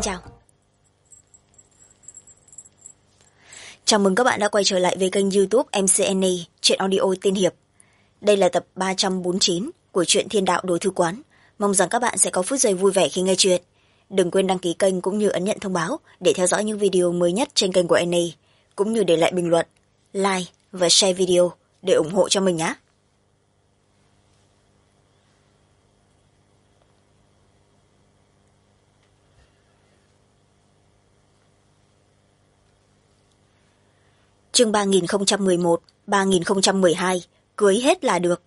chào. Chào mừng các bạn đã quay trở lại với kênh YouTube MCNE Truyện Audio Tiên Hiệp. Đây là tập 349 của truyện Thiên Đạo Đồ Thư Quán. Mong rằng các bạn sẽ có phút giây vui vẻ khi nghe chuyện. Đừng quên đăng ký kênh cũng như ấn nhận thông báo để theo dõi những video mới nhất trên kênh của NE, cũng như để lại bình luận, like và share video để ủng hộ cho mình nhé. Chương 3011, 3012, cưới hết là được.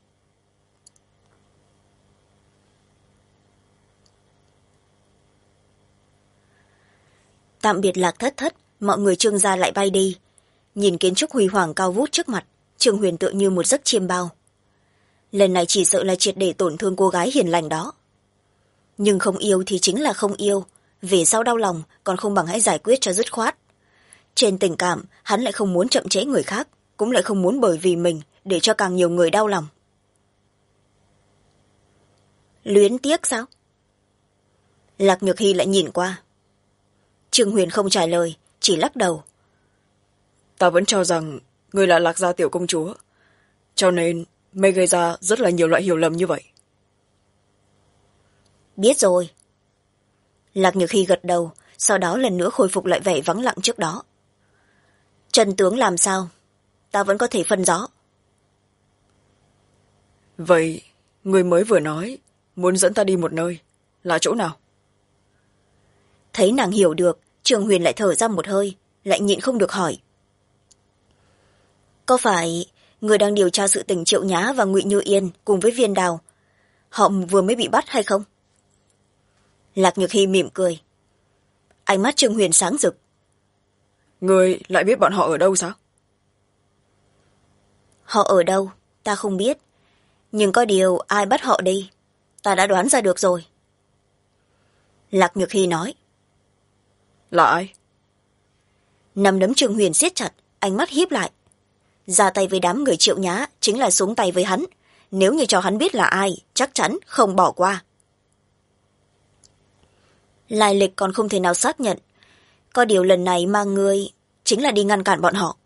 Tạm biệt Lạc Thất Thất, mọi người Trương gia lại bay đi. Nhìn kiến trúc huy hoàng cao vút trước mặt, Trương Huyền tựa như một giấc chiêm bao. Lần này chỉ sợ là triệt để tổn thương cô gái hiền lành đó. Nhưng không yêu thì chính là không yêu, về sau đau lòng còn không bằng hãy giải quyết cho dứt khoát. Trên tình cảm, hắn lại không muốn chậm trễ người khác, cũng lại không muốn bởi vì mình để cho càng nhiều người đau lòng. Luyến tiếc sao? Lạc Nhược Hy lại nhìn qua. Trương Huyền không trả lời, chỉ lắc đầu. Ta vẫn cho rằng người là Lạc gia tiểu công chúa, cho nên mới gây ra rất là nhiều loại hiểu lầm như vậy. Biết rồi. Lạc Nhược Hy gật đầu, sau đó lần nữa khôi phục lại vẻ vắng lặng trước đó. Trần tướng làm sao? Ta vẫn có thể phân rõ. Vậy, người mới vừa nói muốn dẫn ta đi một nơi, là chỗ nào? Thấy nàng hiểu được, Trương Huyền lại thở ra một hơi, lại nhịn không được hỏi. Có phải người đang điều tra sự tình Triệu Nhã và Ngụy Như Yên cùng với Viên Đào, họ vừa mới bị bắt hay không? Lạc Nhược Hy mỉm cười. Ánh mắt Trương Huyền sáng rực. Người lại biết bọn họ ở đâu sao? Họ ở đâu, ta không biết. Nhưng có điều ai bắt họ đi, ta đã đoán ra được rồi. Lạc Nhược Hy nói. Là ai? Nắm đấm Trương Huyền siết chặt, ánh mắt híp lại. Ra tay với đám người Triệu Nhã chính là xuống tay với hắn. Nếu như cho hắn biết là ai, chắc chắn không bỏ qua. Lai lịch còn không thể nào xác nhận. Có điều lần này mà ngươi chính là đi ngăn cản bọn họ.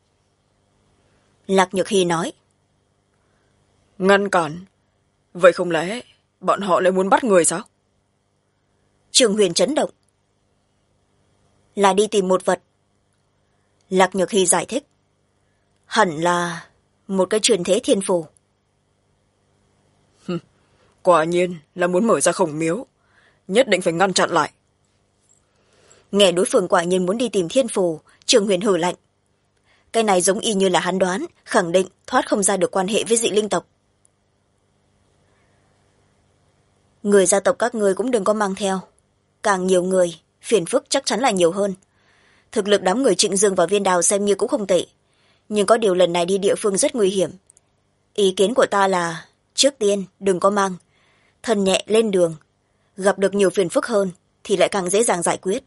Lạc Nhược Hy nói. Ngăn cản? Vậy không lẽ bọn họ lại muốn bắt người sao? Trương Huyền chấn động. Là đi tìm một vật. Lạc Nhược Hy giải thích. Hẳn là một cái truyền thế thiên phù. Quả nhiên là muốn mở ra khổng miếu, nhất định phải ngăn chặn lại. Nghe đối phương quả nhiên muốn đi tìm thiên phù, Trương Huyền hừ lạnh. Cái này giống y như là hắn đoán, khẳng định thoát không ra được quan hệ với dị linh tộc. Người gia tộc các ngươi cũng đừng có mang theo. Càng nhiều người, phiền phức chắc chắn là nhiều hơn. Thực lực đám người Trịnh Dương và Viên Đào xem như cũng không tệ. Nhưng có điều lần này đi địa phương rất nguy hiểm. Ý kiến của ta là, trước tiên đừng có mang. Thân nhẹ lên đường, gặp được nhiều phiền phức hơn thì lại càng dễ dàng giải quyết.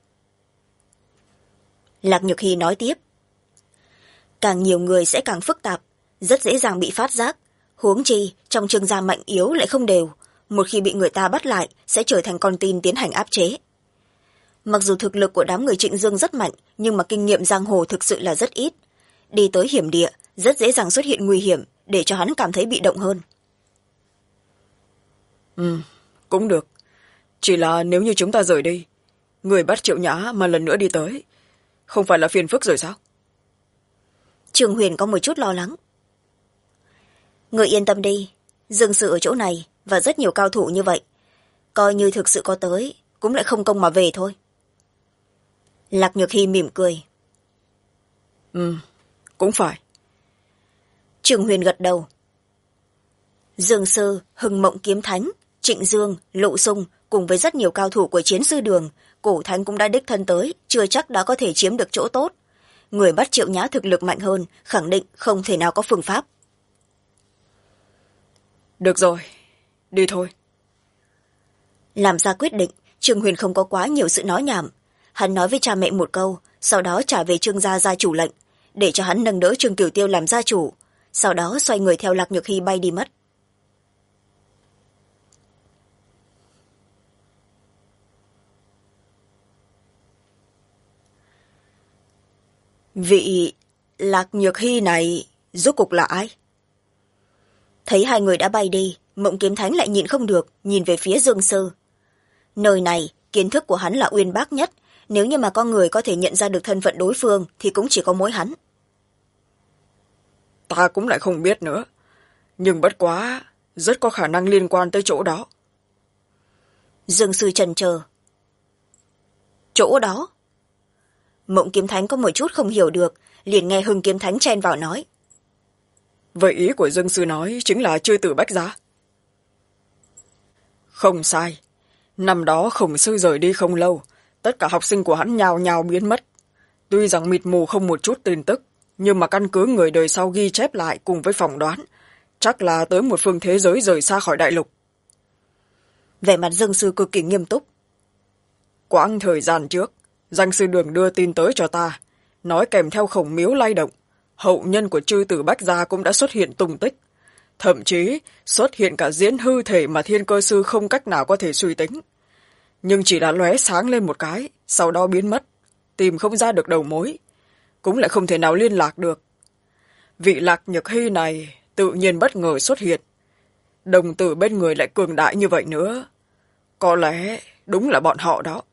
Lạc Nhược Hy nói tiếp. Càng nhiều người sẽ càng phức tạp, rất dễ dàng bị phát giác. Huống chi, trong Trương gia mạnh yếu lại không đều. Một khi bị người ta bắt lại, sẽ trở thành con tin tiến hành áp chế. Mặc dù thực lực của đám người Trịnh Dương rất mạnh, nhưng mà kinh nghiệm giang hồ thực sự là rất ít. Đi tới hiểm địa, rất dễ dàng xuất hiện nguy hiểm, để cho hắn cảm thấy bị động hơn. Cũng được. Chỉ là nếu như chúng ta rời đi, người bắt Triệu Nhã mà lần nữa đi tới, không phải là phiền phức rồi sao? Trương Huyền có một chút lo lắng. Người yên tâm đi, Dương Sự ở chỗ này và rất nhiều cao thủ như vậy. Coi như thực sự có tới, cũng lại không công mà về thôi. Lạc Nhược Hy mỉm cười. Cũng phải. Trương Huyền gật đầu. Dương Sư, Hưng Mộng Kiếm Thánh, Trịnh Dương, Lộ Sung cùng với rất nhiều cao thủ của Chiến Sư Đường, Cổ Thánh cũng đã đích thân tới, chưa chắc đã có thể chiếm được chỗ tốt. Người bắt Triệu Nhã thực lực mạnh hơn, khẳng định không thể nào có phương pháp. Được rồi, đi thôi. Làm ra quyết định, Trương Huyền không có quá nhiều sự nói nhảm. Hắn nói với cha mẹ một câu, sau đó trả về Trương gia gia chủ lệnh, để cho hắn nâng đỡ Trương Cửu Tiêu làm gia chủ, sau đó xoay người theo Lạc Nhược Hy bay đi mất. Vị Lạc Nhược Hy này rốt cuộc là ai? Thấy hai người đã bay đi, Mộng Kiếm Thánh lại nhịn không được, nhìn về phía Dương Sư. Nơi này, kiến thức của hắn là uyên bác nhất, nếu như mà có người có thể nhận ra được thân phận đối phương thì cũng chỉ có mỗi hắn. Ta cũng lại không biết nữa, nhưng bất quá rất có khả năng liên quan tới chỗ đó. Dương Sư chần chờ. Chỗ đó? Mộng Kiếm Thánh có một chút không hiểu được, liền nghe Hưng Kiếm Thánh chen vào nói. Vậy ý của Dương Sư nói chính là Chư Tử Bách Gia? Không sai. Năm đó Khổng Sư rời đi không lâu, tất cả học sinh của hắn nhào nhào biến mất. Tuy rằng mịt mù không một chút tin tức, nhưng mà căn cứ người đời sau ghi chép lại cùng với phỏng đoán, chắc là tới một phương thế giới rời xa khỏi đại lục. Vẻ mặt Dương Sư cực kỳ nghiêm túc. Quãng thời gian trước, Danh Sư Đường đưa tin tới cho ta, nói kèm theo Khổng Miếu lay động, hậu nhân của Chư Tử Bách Gia cũng đã xuất hiện tung tích. Thậm chí xuất hiện cả diễn hư thể mà Thiên Cơ Sư không cách nào có thể suy tính. Nhưng chỉ đã lóe sáng lên một cái, sau đó biến mất, tìm không ra được đầu mối, cũng lại không thể nào liên lạc được. Vị Lạc Nhược Hy này tự nhiên bất ngờ xuất hiện, đồng tử bên người lại cường đại như vậy nữa. Có lẽ đúng là bọn họ đó.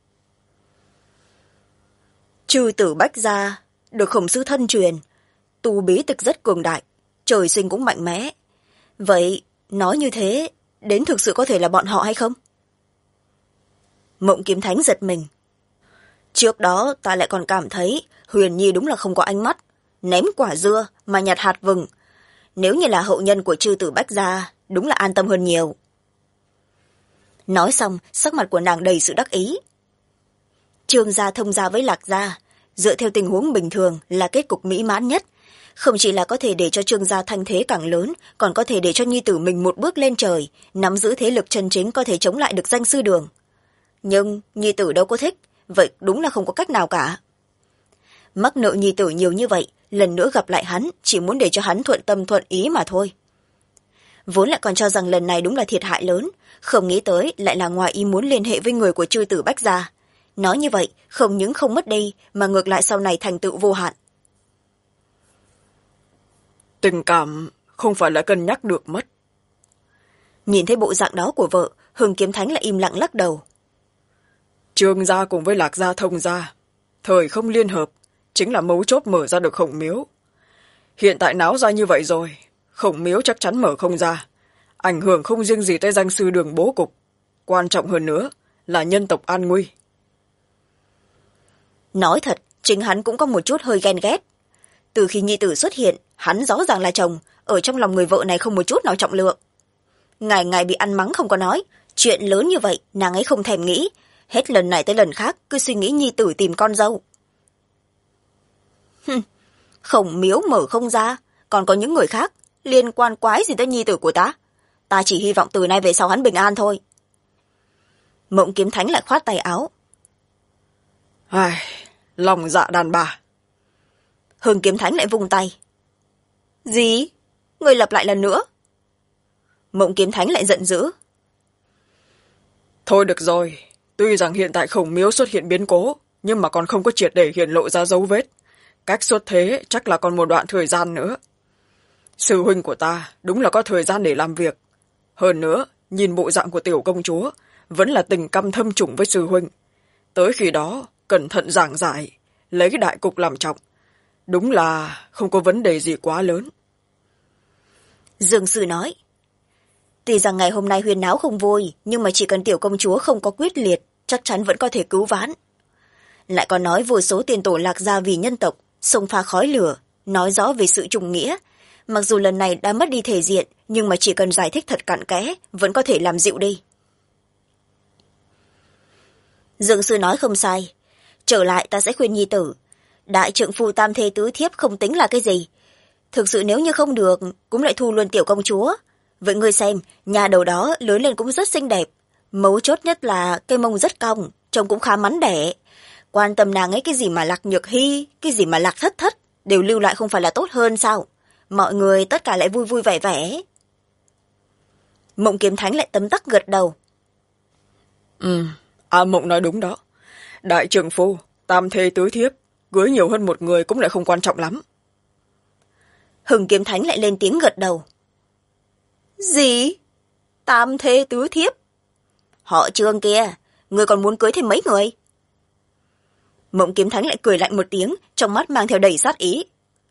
Chư Tử Bách Gia được Khổng Sư thân truyền, tu bí tịch rất cường đại, trời sinh cũng mạnh mẽ. Vậy nói như thế, đến thực sự có thể là bọn họ hay không? Mộng Kiếm Thánh giật mình. Trước đó ta lại còn cảm thấy Huyền Nhi đúng là không có ánh mắt, ném quả dưa mà nhặt hạt vừng. Nếu như là hậu nhân của Chư Tử Bách Gia, đúng là an tâm hơn nhiều. Nói xong, sắc mặt của nàng đầy sự đắc ý. Trương gia thông gia với Lạc gia, dựa theo tình huống bình thường là kết cục mỹ mãn nhất. Không chỉ là có thể để cho Trương gia thanh thế càng lớn, còn có thể để cho nhi tử mình một bước lên trời, nắm giữ thế lực chân chính có thể chống lại được Danh Sư Đường. Nhưng nhi tử đâu có thích, vậy đúng là không có cách nào cả. Mắc nợ nhi tử nhiều như vậy, lần nữa gặp lại hắn, chỉ muốn để cho hắn thuận tâm thuận ý mà thôi. Vốn lại còn cho rằng lần này đúng là thiệt hại lớn, không nghĩ tới lại là ngoài ý muốn liên hệ với người của Chư Tử Bách Gia. Nói như vậy, không những không mất đi, mà ngược lại sau này thành tựu vô hạn. Tình cảm không phải là cân nhắc được mất. Nhìn thấy bộ dạng đó của vợ, Hưng Kiếm Thánh lại im lặng lắc đầu. Trương gia cùng với Lạc gia thông gia, thời không liên hợp, chính là mấu chốt mở ra được Khổng Miếu. Hiện tại náo ra như vậy rồi, Khổng Miếu chắc chắn mở không ra, ảnh hưởng không riêng gì tới Danh Sư Đường bố cục, quan trọng hơn nữa là nhân tộc an nguy. Nói thật, chính hắn cũng có một chút hơi ghen ghét. Từ khi nhi tử xuất hiện, hắn rõ ràng là chồng, ở trong lòng người vợ này không một chút nào trọng lượng. Ngày ngày bị ăn mắng không có nói, chuyện lớn như vậy nàng ấy không thèm nghĩ, hết lần này tới lần khác cứ suy nghĩ nhi tử tìm con dâu. Khổng Miếu mở không ra, còn có những người khác, liên quan quái gì tới nhi tử của ta. Ta chỉ hy vọng từ nay về sau hắn bình an thôi. Mộng Kiếm Thánh lại khoát tay áo. Ai, lòng dạ đàn bà. Hưng Kiếm Thánh lại vung tay. Gì? Người lặp lại lần nữa. Mộng Kiếm Thánh lại giận dữ. Thôi được rồi, tuy rằng hiện tại Khổng Miếu xuất hiện biến cố, nhưng mà còn không có triệt để hiện lộ ra dấu vết. Cách xuất thế chắc là còn một đoạn thời gian nữa. Sư huynh của ta đúng là có thời gian để làm việc. Hơn nữa, nhìn bộ dạng của tiểu công chúa, vẫn là tình căm thâm trùng với sư huynh. Tới khi đó, cẩn thận giảng giải, lấy đại cục làm trọng. Đúng là không có vấn đề gì quá lớn. Dương Sư nói. Tuy rằng ngày hôm nay huyên náo không vui, nhưng mà chỉ cần tiểu công chúa không có quyết liệt, chắc chắn vẫn có thể cứu vãn. Lại còn nói vô số tiền tổ Lạc gia vì nhân tộc, xông pha khói lửa, nói rõ về sự trùng nghĩa. Mặc dù lần này đã mất đi thể diện, nhưng mà chỉ cần giải thích thật cặn kẽ, vẫn có thể làm dịu đi. Dương Sư nói không sai. Trở lại ta sẽ khuyên nhi tử. Đại trượng phu tam thê tứ thiếp không tính là cái gì. Thực sự nếu như không được, cũng lại thu luôn tiểu công chúa. Vậy ngươi xem, nhà đầu đó lớn lên cũng rất xinh đẹp. Mấu chốt nhất là cây mông rất cong, trông cũng khá mắn đẻ. Quan tâm nàng ấy cái gì mà Lạc Nhược Hy, cái gì mà Lạc Thất Thất, đều lưu lại không phải là tốt hơn sao? Mọi người tất cả lại vui vui vẻ vẻ. Mộng Kiếm Thánh lại tấm tắc gật đầu. Mộng nói đúng đó. Đại trượng phu, tam thê tứ thiếp, cưới nhiều hơn một người cũng lại không quan trọng lắm. Hừng Kiếm Thánh lại lên tiếng gật đầu. Gì? Tam thê tứ thiếp? Họ Trương kia, người còn muốn cưới thêm mấy người? Mộng Kiếm Thánh lại cười lạnh một tiếng, trong mắt mang theo đầy sát ý.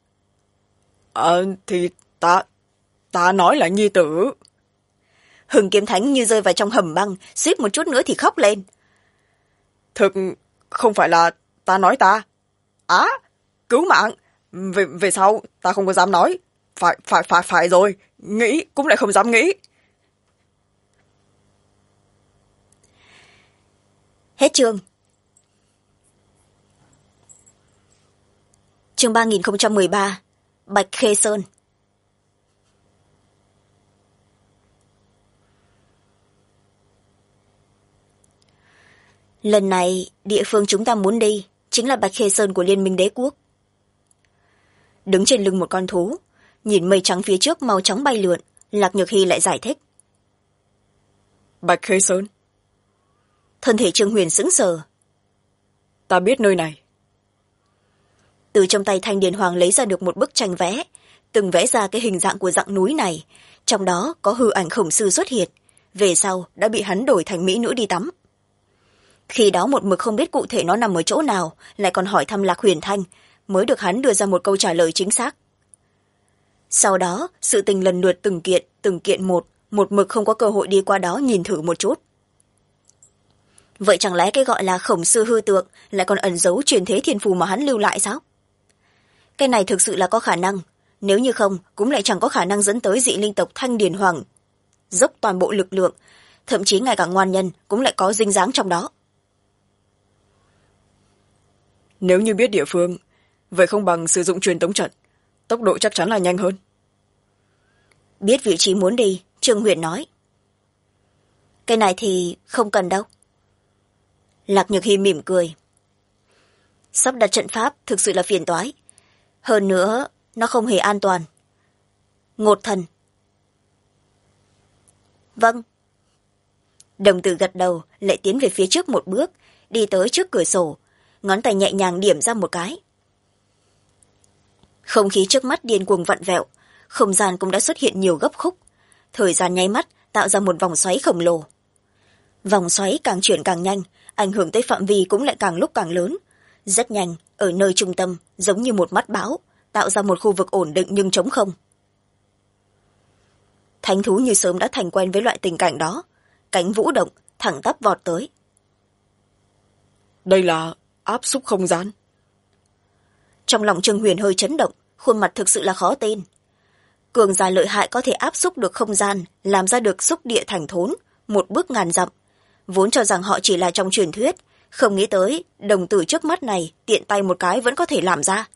Thì ta nói là nhi tử. Hừng Kiếm Thánh như rơi vào trong hầm băng, suýt một chút nữa thì khóc lên. Thực không phải là ta nói ta. Cứu mạng. Về sau ta không có dám nói. Phải rồi, nghĩ cũng lại không dám nghĩ. Hết chương. Chương 3013, Bạch Khê Sơn. Lần này, địa phương chúng ta muốn đi chính là Bạch Khê Sơn của Liên minh Đế quốc. Đứng trên lưng một con thú, nhìn mây trắng phía trước mau chóng bay lượn, Lạc Nhược Hy lại giải thích. Bạch Khê Sơn? Thân thể Trương Huyền sững sờ. Ta biết nơi này. Từ trong tay Thanh Điền Hoàng lấy ra được một bức tranh vẽ, từng vẽ ra cái hình dạng của dặng núi này, trong đó có hư ảnh khổng sư xuất hiện, về sau đã bị hắn đổi thành mỹ nữ đi tắm. Khi đó một mực không biết cụ thể nó nằm ở chỗ nào, lại còn hỏi thăm Lạc Huyền Thanh, mới được hắn đưa ra một câu trả lời chính xác. Sau đó, sự tình lần lượt từng kiện một mực không có cơ hội đi qua đó nhìn thử một chút. Vậy chẳng lẽ cái gọi là khổng sư hư tượng lại còn ẩn giấu truyền thế thiên phù mà hắn lưu lại sao? Cái này thực sự là có khả năng, nếu như không cũng lại chẳng có khả năng dẫn tới dị linh tộc Thanh Điền Hoàng dốc toàn bộ lực lượng, thậm chí ngay cả ngoan nhân cũng lại có dinh dáng trong đó. Nếu như biết địa phương, vậy không bằng sử dụng truyền tống trận, tốc độ chắc chắn là nhanh hơn. Biết vị trí muốn đi, Trương Huyền nói. Cái này thì không cần đâu. Lạc Nhược Hy mỉm cười. Sắp đặt trận pháp thực sự là phiền toái. Hơn nữa, nó không hề an toàn. Ngột thần. Vâng. Đồng tử gật đầu, lại tiến về phía trước một bước, đi tới trước cửa sổ, ngón tay nhẹ nhàng điểm ra một cái. Không khí trước mắt điên cuồng vặn vẹo, không gian cũng đã xuất hiện nhiều gấp khúc. Thời gian nháy mắt tạo ra một vòng xoáy khổng lồ. Vòng xoáy càng chuyển càng nhanh, ảnh hưởng tới phạm vi cũng lại càng lúc càng lớn. Rất nhanh, ở nơi trung tâm, giống như một mắt báo, tạo ra một khu vực ổn định nhưng trống không. Thánh thú như sớm đã thành quen với loại tình cảnh đó, cánh vũ động, thẳng tắp vọt tới. Đây là áp xúc không gian. Trong lòng Trương Huyền hơi chấn động, khuôn mặt thực sự là khó tin. Cường giả lợi hại có thể áp xúc được không gian, làm ra được xúc địa thành thốn, một bước ngàn dặm. Vốn cho rằng họ chỉ là trong truyền thuyết, không nghĩ tới đồng tử trước mắt này tiện tay một cái vẫn có thể làm ra.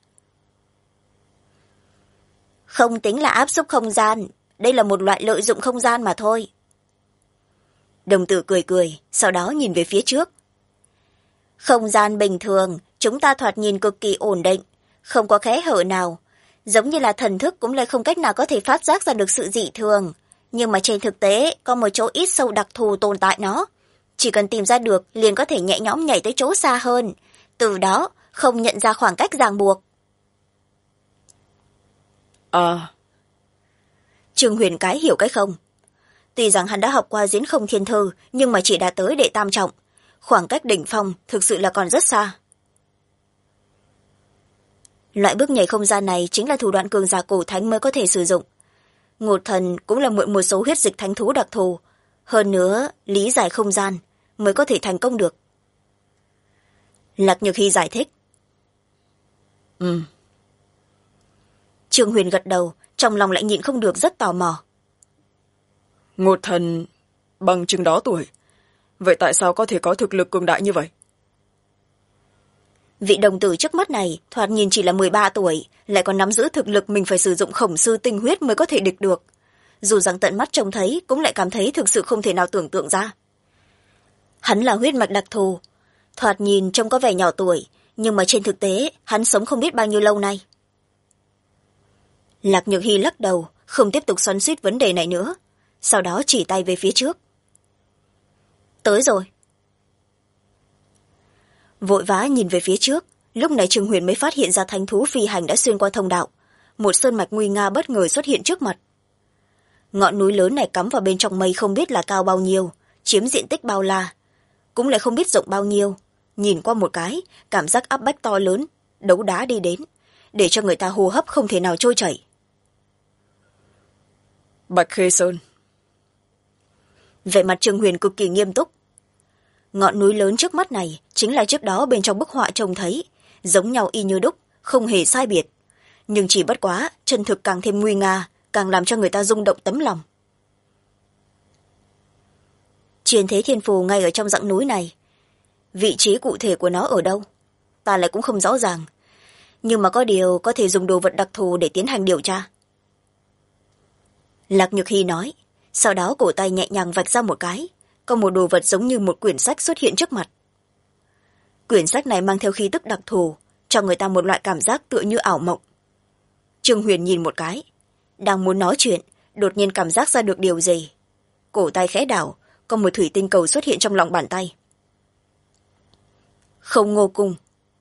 Không tính là áp xúc không gian, đây là một loại lợi dụng không gian mà thôi. Đồng tử cười cười, sau đó nhìn về phía trước. Không gian bình thường, chúng ta thoạt nhìn cực kỳ ổn định, không có kẽ hở nào. Giống như là thần thức cũng lại không cách nào có thể phát giác ra được sự dị thường. Nhưng mà trên thực tế, có một chỗ ít sâu đặc thù tồn tại nó. Chỉ cần tìm ra được, liền có thể nhẹ nhõm nhảy tới chỗ xa hơn. Từ đó, không nhận ra khoảng cách ràng buộc. Trương Huyền cái hiểu cái không. Tuy rằng hắn đã học qua diễn không thiên thư, nhưng mà chỉ đạt tới đệ tam trọng. Khoảng cách đỉnh phong thực sự là còn rất xa. Loại bước nhảy không gian này chính là thủ đoạn cường giả cổ thánh mới có thể sử dụng. Ngột thần cũng là mượn một số huyết dịch thánh thú đặc thù. Hơn nữa, lý giải không gian mới có thể thành công được. Lạc Nhược Hy giải thích. Trương Huyền gật đầu, trong lòng lại nhịn không được rất tò mò. Ngột thần bằng chừng đó tuổi, vậy tại sao có thể có thực lực cường đại như vậy? Vị đồng tử trước mắt này thoạt nhìn chỉ là 13 tuổi, lại còn nắm giữ thực lực mình phải sử dụng khổng sư tinh huyết mới có thể địch được. Dù rằng tận mắt trông thấy cũng lại cảm thấy thực sự không thể nào tưởng tượng ra. Hắn là huyết mạch đặc thù, thoạt nhìn trông có vẻ nhỏ tuổi, nhưng mà trên thực tế hắn sống không biết bao nhiêu lâu nay. Lạc Nhược Hy lắc đầu, không tiếp tục xoắn xuýt vấn đề này nữa, sau đó chỉ tay về phía trước. Tới rồi. Vội vã nhìn về phía trước, lúc này Trương Huyền mới phát hiện ra thánh thú phi hành đã xuyên qua thông đạo, một sơn mạch nguy nga bất ngờ xuất hiện trước mặt. Ngọn núi lớn này cắm vào bên trong mây không biết là cao bao nhiêu, chiếm diện tích bao la, cũng lại không biết rộng bao nhiêu. Nhìn qua một cái, cảm giác áp bách to lớn, đấu đá đi đến, để cho người ta hô hấp không thể nào trôi chảy. Bạch Khê Sơn. Vẻ mặt Trương Huyền cực kỳ nghiêm túc. Ngọn núi lớn trước mắt này chính là trước đó bên trong bức họa trông thấy, giống nhau y như đúc, không hề sai biệt. Nhưng chỉ bất quá, chân thực càng thêm nguy nga, càng làm cho người ta rung động tấm lòng. Truyền thế thiên phù ngay ở trong dãy núi này. Vị trí cụ thể của nó ở đâu? Ta lại cũng không rõ ràng. Nhưng mà có điều có thể dùng đồ vật đặc thù để tiến hành điều tra. Lạc Nhược Hy nói, sau đó cổ tay nhẹ nhàng vạch ra một cái, có một đồ vật giống như một quyển sách xuất hiện trước mặt. Quyển sách này mang theo khí tức đặc thù, cho người ta một loại cảm giác tựa như ảo mộng. Trương Huyền nhìn một cái, đang muốn nói chuyện, đột nhiên cảm giác ra được điều gì. Cổ tay khẽ đảo, có một thủy tinh cầu xuất hiện trong lòng bàn tay. Không Ngô Cung.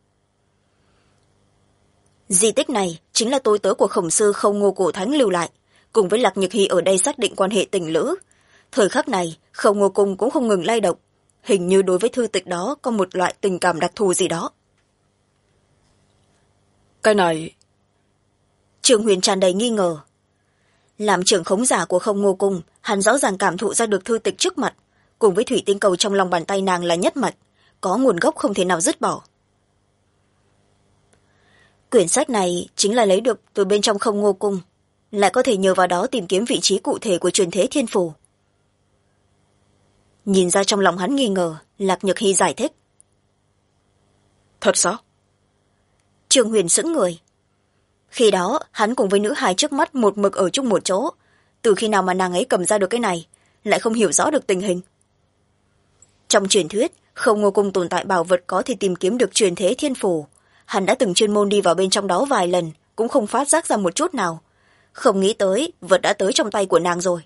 Di tích này chính là tôi tớ của khổng sư Không Ngô Cổ Thánh lưu lại, cùng với Lạc Nhược Hy ở đây xác định quan hệ tình lữ. Thời khắc này, Không Ngô Cung cũng không ngừng lay động, hình như đối với thư tịch đó có một loại tình cảm đặc thù gì đó. Cái này... Trương Huyền tràn đầy nghi ngờ. Làm trưởng khống giả của Không Ngô Cung, hắn rõ ràng cảm thụ ra được thư tịch trước mặt, cùng với thủy tinh cầu trong lòng bàn tay nàng là nhất mạch, có nguồn gốc không thể nào dứt bỏ. Quyển sách này chính là lấy được từ bên trong Không Ngô Cung, lại có thể nhờ vào đó tìm kiếm vị trí cụ thể của truyền thế thiên phù. Nhìn ra trong lòng hắn nghi ngờ, Lạc Nhược Hy giải thích. Thật sao? Trương Huyền sững người. Khi đó, hắn cùng với nữ hài trước mắt một mực ở chung một chỗ. Từ khi nào mà nàng ấy cầm ra được cái này, lại không hiểu rõ được tình hình. Trong truyền thuyết, Không Ngô Cung tồn tại bảo vật có thể tìm kiếm được truyền thế thiên phù. Hắn đã từng chuyên môn đi vào bên trong đó vài lần, cũng không phát giác ra một chút nào. Không nghĩ tới, vật đã tới trong tay của nàng rồi.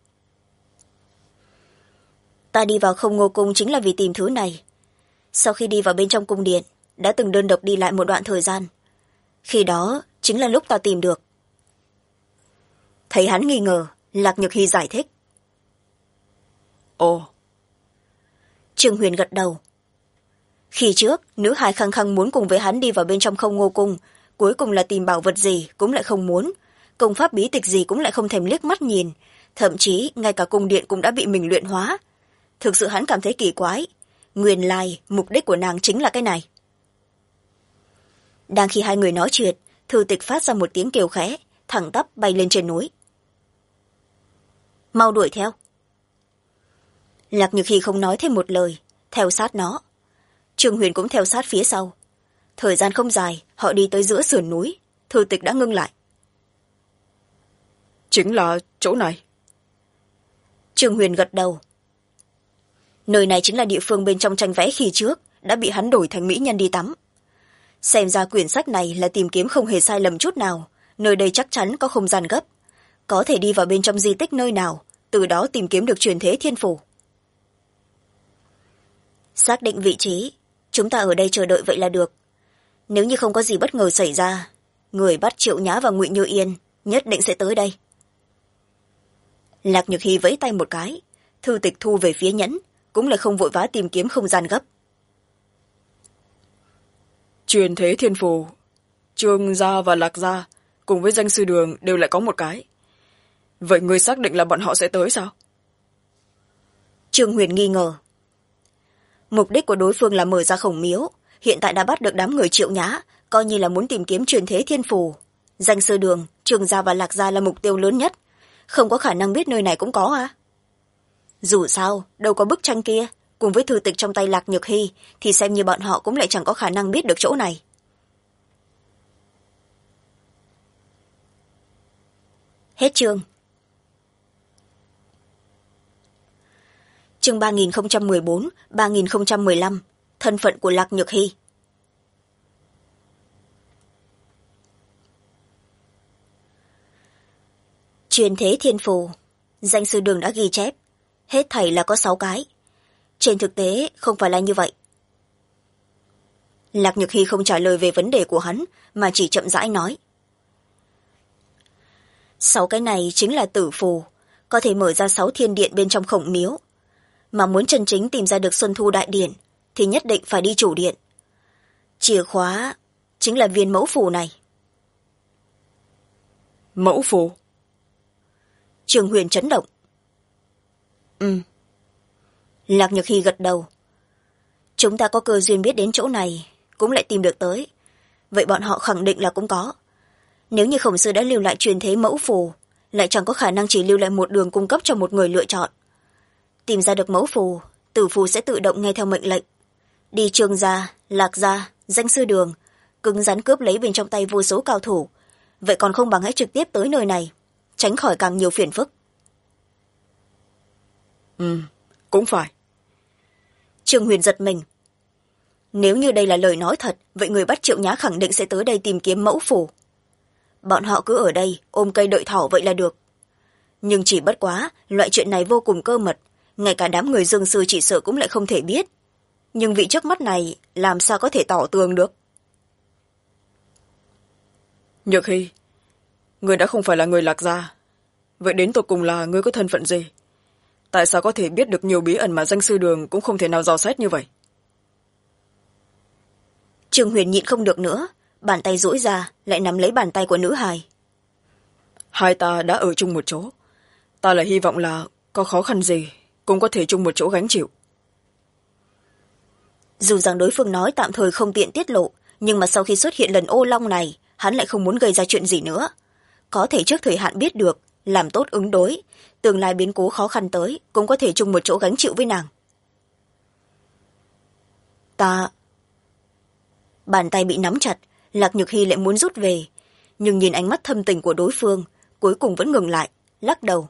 Ta đi vào Không Ngô Cung chính là vì tìm thứ này. Sau khi đi vào bên trong cung điện, đã từng đơn độc đi lại một đoạn thời gian. Khi đó, chính là lúc ta tìm được. Thấy hắn nghi ngờ, Lạc Nhược Hy giải thích. Ồ. Trương Huyền gật đầu. Khi trước, nữ hài khăng khăng muốn cùng với hắn đi vào bên trong Không Ngô Cung, cuối cùng là tìm bảo vật gì cũng lại không muốn, công pháp bí tịch gì cũng lại không thèm liếc mắt nhìn, thậm chí ngay cả cung điện cũng đã bị mình luyện hóa. Thực sự hắn cảm thấy kỳ quái, nguyên lai mục đích của nàng chính là cái này. Đang khi hai người nói chuyện, thư tịch phát ra một tiếng kêu khẽ, thẳng tắp bay lên trên núi. Mau đuổi theo. Lạc Nhược Hy không nói thêm một lời, theo sát nó. Trương Huyền cũng theo sát phía sau. Thời gian không dài, họ đi tới giữa sườn núi, thư tịch đã ngưng lại. Chính là chỗ này. Trương Huyền gật đầu. Nơi này chính là địa phương bên trong tranh vẽ khi trước, đã bị hắn đổi thành mỹ nhân đi tắm. Xem ra quyển sách này là tìm kiếm không hề sai lầm chút nào, nơi đây chắc chắn có không gian gấp. Có thể đi vào bên trong di tích nơi nào, từ đó tìm kiếm được truyền thế thiên phù. Xác định vị trí, chúng ta ở đây chờ đợi vậy là được. Nếu như không có gì bất ngờ xảy ra, người bắt Triệu Nhã và Ngụy Như Yên nhất định sẽ tới đây. Lạc Nhược Hy vẫy tay một cái, thư tịch thu về phía nhẫn, cũng là không vội vã tìm kiếm không gian gấp. Truyền thế thiên phù, Trương gia và Lạc gia cùng với danh sư Đường đều lại có một cái. Vậy ngươi xác định là bọn họ sẽ tới sao? Trương Huyền nghi ngờ. Mục đích của đối phương là mở ra Khổng Miếu, hiện tại đã bắt được đám người Triệu Nhã, coi như là muốn tìm kiếm truyền thế thiên phù. Danh sư Đường, Trương gia và Lạc gia là mục tiêu lớn nhất, không có khả năng biết nơi này cũng có à? Dù sao, đâu có bức tranh kia, cùng với thư tịch trong tay Lạc Nhược Hy, thì xem như bọn họ cũng lại chẳng có khả năng biết được chỗ này. Hết chương. Chương 3014-3015, thân phận của Lạc Nhược Hy. Truyền thế thiên phù, danh sư Đường đã ghi chép, hết thảy là có 6 cái. Trên thực tế không phải là như vậy. Lạc Nhược Hy không trả lời về vấn đề của hắn mà chỉ chậm rãi nói. 6 cái này chính là tử phù, có thể mở ra 6 thiên điện bên trong Khổng Miếu. Mà muốn chân chính tìm ra được Xuân Thu Đại Điển thì nhất định phải đi chủ điện. Chìa khóa chính là viên mẫu phù này. Mẫu phù? Trường Huyền chấn động. Lạc Nhược Hy gật đầu. Chúng ta có cơ duyên biết đến chỗ này, cũng lại tìm được tới. Vậy bọn họ khẳng định là cũng có. Nếu như Khổng Sư đã lưu lại truyền thế mẫu phù, lại chẳng có khả năng chỉ lưu lại một đường cung cấp cho một người lựa chọn. Tìm ra được mẫu phù, tử phù sẽ tự động nghe theo mệnh lệnh. Đi Trương gia, Lạc gia, Danh Sư Đường, cứng rắn cướp lấy bên trong tay vô số cao thủ. Vậy còn không bằng hãy trực tiếp tới nơi này, tránh khỏi càng nhiều phiền phức. Cũng phải. Trương Huyền giật mình. Nếu như đây là lời nói thật, vậy người bắt Triệu Nhã khẳng định sẽ tới đây tìm kiếm mẫu phù. Bọn họ cứ ở đây ôm cây đợi thỏ vậy là được. Nhưng chỉ bất quá, loại chuyện này vô cùng cơ mật, ngay cả đám người Dương Sư chỉ sợ cũng lại không thể biết. Nhưng vị trước mắt này làm sao có thể tỏ tường được? Nhược Hy, người đã không phải là người Lạc gia. Vậy đến tột cùng là người có thân phận gì? Tại sao có thể biết được nhiều bí ẩn mà Danh Sư Đường cũng không thể nào dò xét như vậy? Trương Huyền nhịn không được nữa, bàn tay duỗi ra lại nắm lấy bàn tay của nữ hài. Hai ta đã ở chung một chỗ. Ta là hy vọng là có khó khăn gì cũng có thể chung một chỗ gánh chịu. Dù rằng đối phương nói tạm thời không tiện tiết lộ, nhưng mà sau khi xuất hiện lần ô long này, hắn lại không muốn gây ra chuyện gì nữa. Có thể trước thời hạn biết được, làm tốt ứng đối, tương lai biến cố khó khăn tới cũng có thể chung một chỗ gánh chịu với nàng. Ta... Bàn tay bị nắm chặt, Lạc Nhược Hy lại muốn rút về, nhưng nhìn ánh mắt thâm tình của đối phương, cuối cùng vẫn ngừng lại, lắc đầu.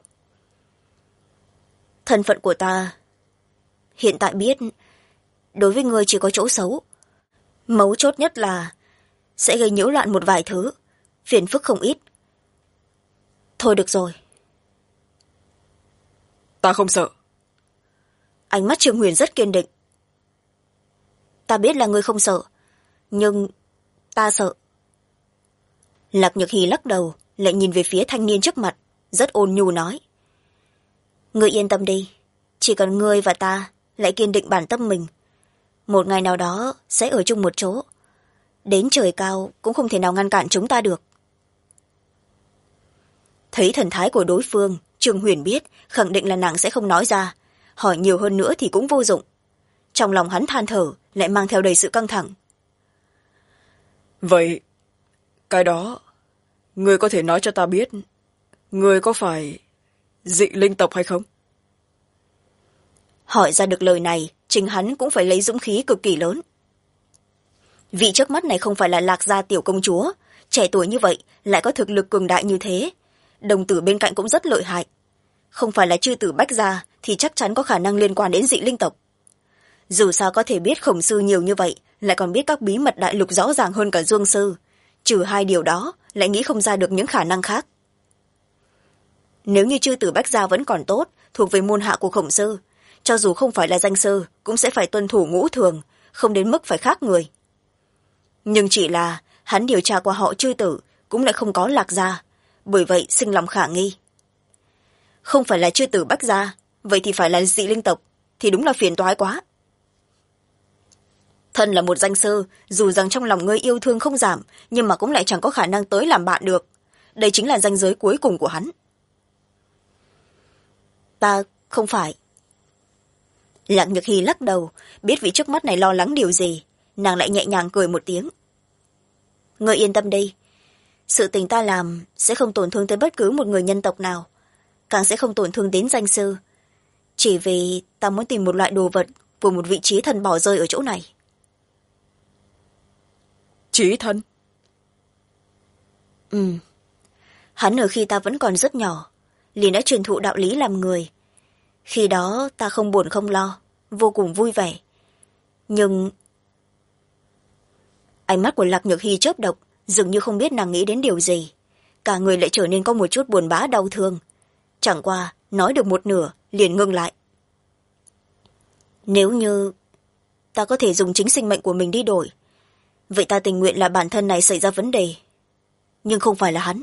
Thân phận của ta hiện tại biết, đối với ngươi chỉ có chỗ xấu. Mấu chốt nhất là sẽ gây nhiễu loạn một vài thứ, phiền phức không ít. Thôi được rồi. Ta không sợ. Ánh mắt Trương Huyền rất kiên định. Ta biết là ngươi không sợ, nhưng ta sợ. Lạc Nhược Hy lắc đầu, lại nhìn về phía thanh niên trước mặt, rất ôn nhu nói. Ngươi yên tâm đi, chỉ cần ngươi và ta lại kiên định bản tâm mình, một ngày nào đó sẽ ở chung một chỗ. Đến trời cao cũng không thể nào ngăn cản chúng ta được. Thấy thần thái của đối phương, Trương Huyền biết khẳng định là nàng sẽ không nói ra, hỏi nhiều hơn nữa thì cũng vô dụng. Trong lòng hắn than thở, lại mang theo đầy sự căng thẳng. Vậy, cái đó, ngươi có thể nói cho ta biết, ngươi có phải dị linh tộc hay không? Hỏi ra được lời này, chính hắn cũng phải lấy dũng khí cực kỳ lớn. Vị trước mắt này không phải là Lạc gia tiểu công chúa, trẻ tuổi như vậy lại có thực lực cường đại như thế. Đồng tử bên cạnh cũng rất lợi hại. Không phải là chư tử Bách gia thì chắc chắn có khả năng liên quan đến dị linh tộc. Dù sao có thể biết Khổng Sư nhiều như vậy, lại còn biết các bí mật đại lục rõ ràng hơn cả Dương Sư. Trừ hai điều đó, lại nghĩ không ra được những khả năng khác. Nếu như chư tử Bách gia vẫn còn tốt, thuộc về môn hạ của Khổng Sư, cho dù không phải là danh sư, cũng sẽ phải tuân thủ ngũ thường, không đến mức phải khác người. Nhưng chỉ là hắn điều tra qua họ chư tử, cũng lại không có Lạc gia, bởi vậy sinh lòng khả nghi. Không phải là chư tử Bách gia, vậy thì phải là dị linh tộc, thì đúng là phiền toái quá. Thân là một danh sư, dù rằng trong lòng ngươi yêu thương không giảm, nhưng mà cũng lại chẳng có khả năng tới làm bạn được. Đây chính là ranh giới cuối cùng của hắn. Ta không phải. Lạc Nhược Hy lắc đầu, biết vị trước mắt này lo lắng điều gì, nàng lại nhẹ nhàng cười một tiếng. Ngươi yên tâm đi, sự tình ta làm sẽ không tổn thương tới bất cứ một người nhân tộc nào, càng sẽ không tổn thương đến danh sư. Chỉ vì ta muốn tìm một loại đồ vật của một vị trí thần bỏ rơi ở chỗ này. Trí thân? Hắn ở khi ta vẫn còn rất nhỏ, liền đã truyền thụ đạo lý làm người. Khi đó ta không buồn không lo, vô cùng vui vẻ. Nhưng... Ánh mắt của Lạc Nhược Hy chớp động, dường như không biết nàng nghĩ đến điều gì. Cả người lại trở nên có một chút buồn bã đau thương. Chẳng qua, nói được một nửa, liền ngưng lại. Nếu như ta có thể dùng chính sinh mệnh của mình đi đổi, vậy ta tình nguyện là bản thân này xảy ra vấn đề, nhưng không phải là hắn.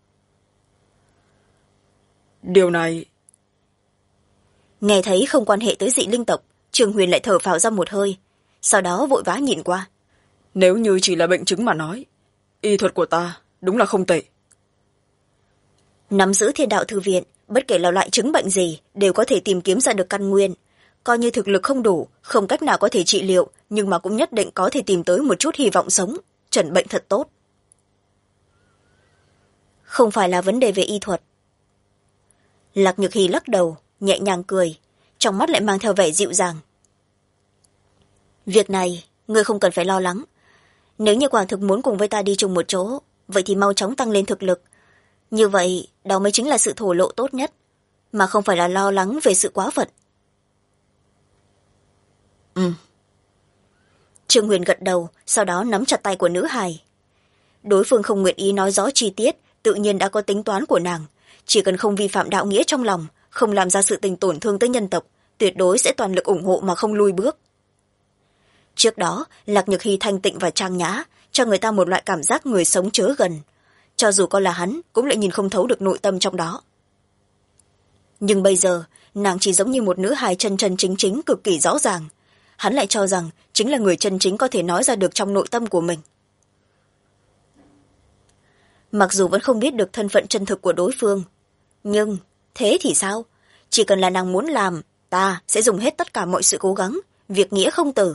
Điều này... Nghe thấy không quan hệ tới dị linh tộc, Trương Huyền lại thở phào ra một hơi, sau đó vội vã nhìn qua. Nếu như chỉ là bệnh chứng mà nói, y thuật của ta đúng là không tệ. Nắm giữ Thiên Đạo Thư Viện, bất kể là loại chứng bệnh gì đều có thể tìm kiếm ra được căn nguyên. Coi như thực lực không đủ, không cách nào có thể trị liệu, nhưng mà cũng nhất định có thể tìm tới một chút hy vọng sống, chẩn bệnh thật tốt. Không phải là vấn đề về y thuật. Lạc Nhược Hy lắc đầu, nhẹ nhàng cười, trong mắt lại mang theo vẻ dịu dàng. Việc này, ngươi không cần phải lo lắng. Nếu như quả thực muốn cùng với ta đi chung một chỗ, vậy thì mau chóng tăng lên thực lực. Như vậy, đó mới chính là sự thổ lộ tốt nhất, mà không phải là lo lắng về sự quá phận. Trương Huyền gật đầu, sau đó nắm chặt tay của nữ hài. Đối phương không nguyện ý nói rõ chi tiết, tự nhiên đã có tính toán của nàng. Chỉ cần không vi phạm đạo nghĩa trong lòng, không làm ra sự tình tổn thương tới nhân tộc, tuyệt đối sẽ toàn lực ủng hộ mà không lui bước. Trước đó, Lạc Nhược Hy thanh tịnh và trang nhã, cho người ta một loại cảm giác người sống chớ gần. Cho dù có là hắn, cũng lại nhìn không thấu được nội tâm trong đó. Nhưng bây giờ, nàng chỉ giống như một nữ hài chân chân chính chính cực kỳ rõ ràng. Hắn lại cho rằng chính là người chân chính có thể nói ra được trong nội tâm của mình. Mặc dù vẫn không biết được thân phận chân thực của đối phương, nhưng thế thì sao? Chỉ cần là nàng muốn làm, ta sẽ dùng hết tất cả mọi sự cố gắng, việc nghĩa không từ.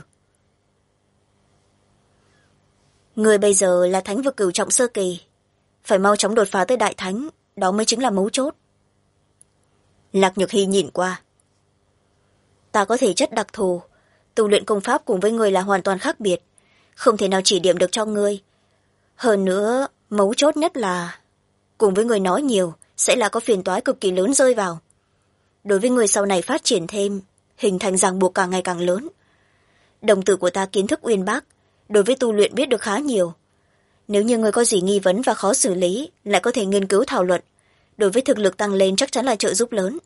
Người bây giờ là thánh vực cửu trọng sơ kỳ, phải mau chóng đột phá tới đại thánh, đó mới chính là mấu chốt. Lạc Nhược Hy nhìn qua. Ta có thể chất đặc thù, tu luyện công pháp cùng với người là hoàn toàn khác biệt, không thể nào chỉ điểm được cho ngươi. Hơn nữa, mấu chốt nhất là cùng với người nói nhiều sẽ là có phiền toái cực kỳ lớn rơi vào. Đối với người sau này phát triển thêm, hình thành ràng buộc càng ngày càng lớn. Đồng tử của ta kiến thức uyên bác, đối với tu luyện biết được khá nhiều. Nếu như người có gì nghi vấn và khó xử lý, lại có thể nghiên cứu thảo luận. Đối với thực lực tăng lên chắc chắn là trợ giúp lớn.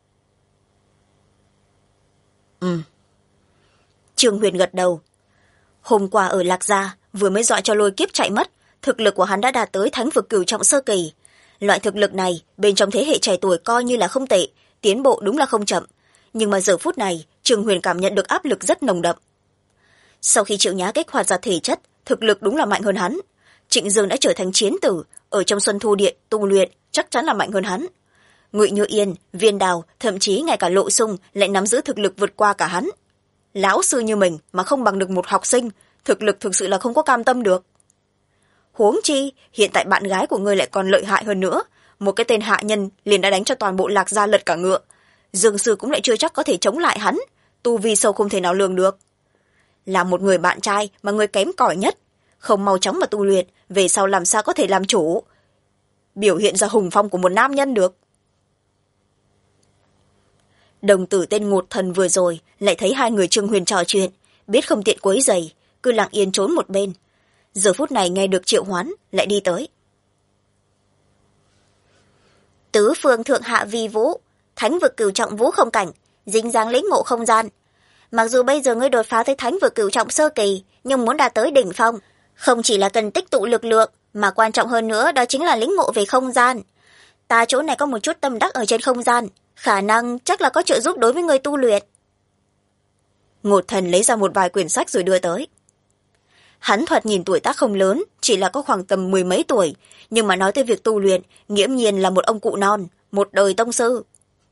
Trương Huyền gật đầu. Hôm qua ở Lạc Gia, vừa mới dọa cho lôi kiếp chạy mất, thực lực của hắn đã đạt tới thánh vực cửu trọng sơ kỳ. Loại thực lực này, bên trong thế hệ trẻ tuổi coi như là không tệ, tiến bộ đúng là không chậm. Nhưng mà giờ phút này, Trương Huyền cảm nhận được áp lực rất nồng đậm. Sau khi Triệu Nhã kích hoạt ra thể chất, thực lực đúng là mạnh hơn hắn. Trịnh Dương đã trở thành chiến tử, ở trong Xuân Thu Điện tu luyện chắc chắn là mạnh hơn hắn. Ngụy Như Yên, Viên Đào, thậm chí ngay cả Lộ Sung lại nắm giữ thực lực vượt qua cả hắn. Lão sư như mình mà không bằng được một học sinh, thực lực thực sự là không có cam tâm được. Huống chi, hiện tại bạn gái của ngươi lại còn lợi hại hơn nữa. Một cái tên hạ nhân liền đã đánh cho toàn bộ Lạc Gia lật cả ngựa. Dương sư cũng lại chưa chắc có thể chống lại hắn, tu vi sâu không thể nào lường được. Là một người bạn trai mà người kém cỏi nhất, không mau chóng mà tu luyện, về sau làm sao có thể làm chủ, biểu hiện ra hùng phong của một nam nhân được. Đồng tử tên Ngột Thần vừa rồi lại thấy hai người Trương Huyền trò chuyện, biết không tiện quấy rầy, cứ lặng yên trốn một bên. Giờ phút này nghe được triệu hoán, lại đi tới. Tứ phương thượng hạ vi vũ, thánh vực cửu trọng vũ không cảnh, dính dáng lĩnh ngộ không gian. Mặc dù bây giờ ngươi đột phá tới thánh vực cửu trọng sơ kỳ, nhưng muốn đạt tới đỉnh phong, không chỉ là cần tích tụ lực lượng, mà quan trọng hơn nữa đó chính là lĩnh ngộ về không gian. Ta chỗ này có một chút tâm đắc ở trên không gian, khả năng chắc là có trợ giúp đối với người tu luyện. Ngột Thần lấy ra một vài quyển sách rồi đưa tới. Hắn thoạt nhìn tuổi tác không lớn, chỉ là có khoảng tầm 10 mấy tuổi, nhưng mà nói tới việc tu luyện, nghiễm nhiên là một ông cụ non, một đời tông sư.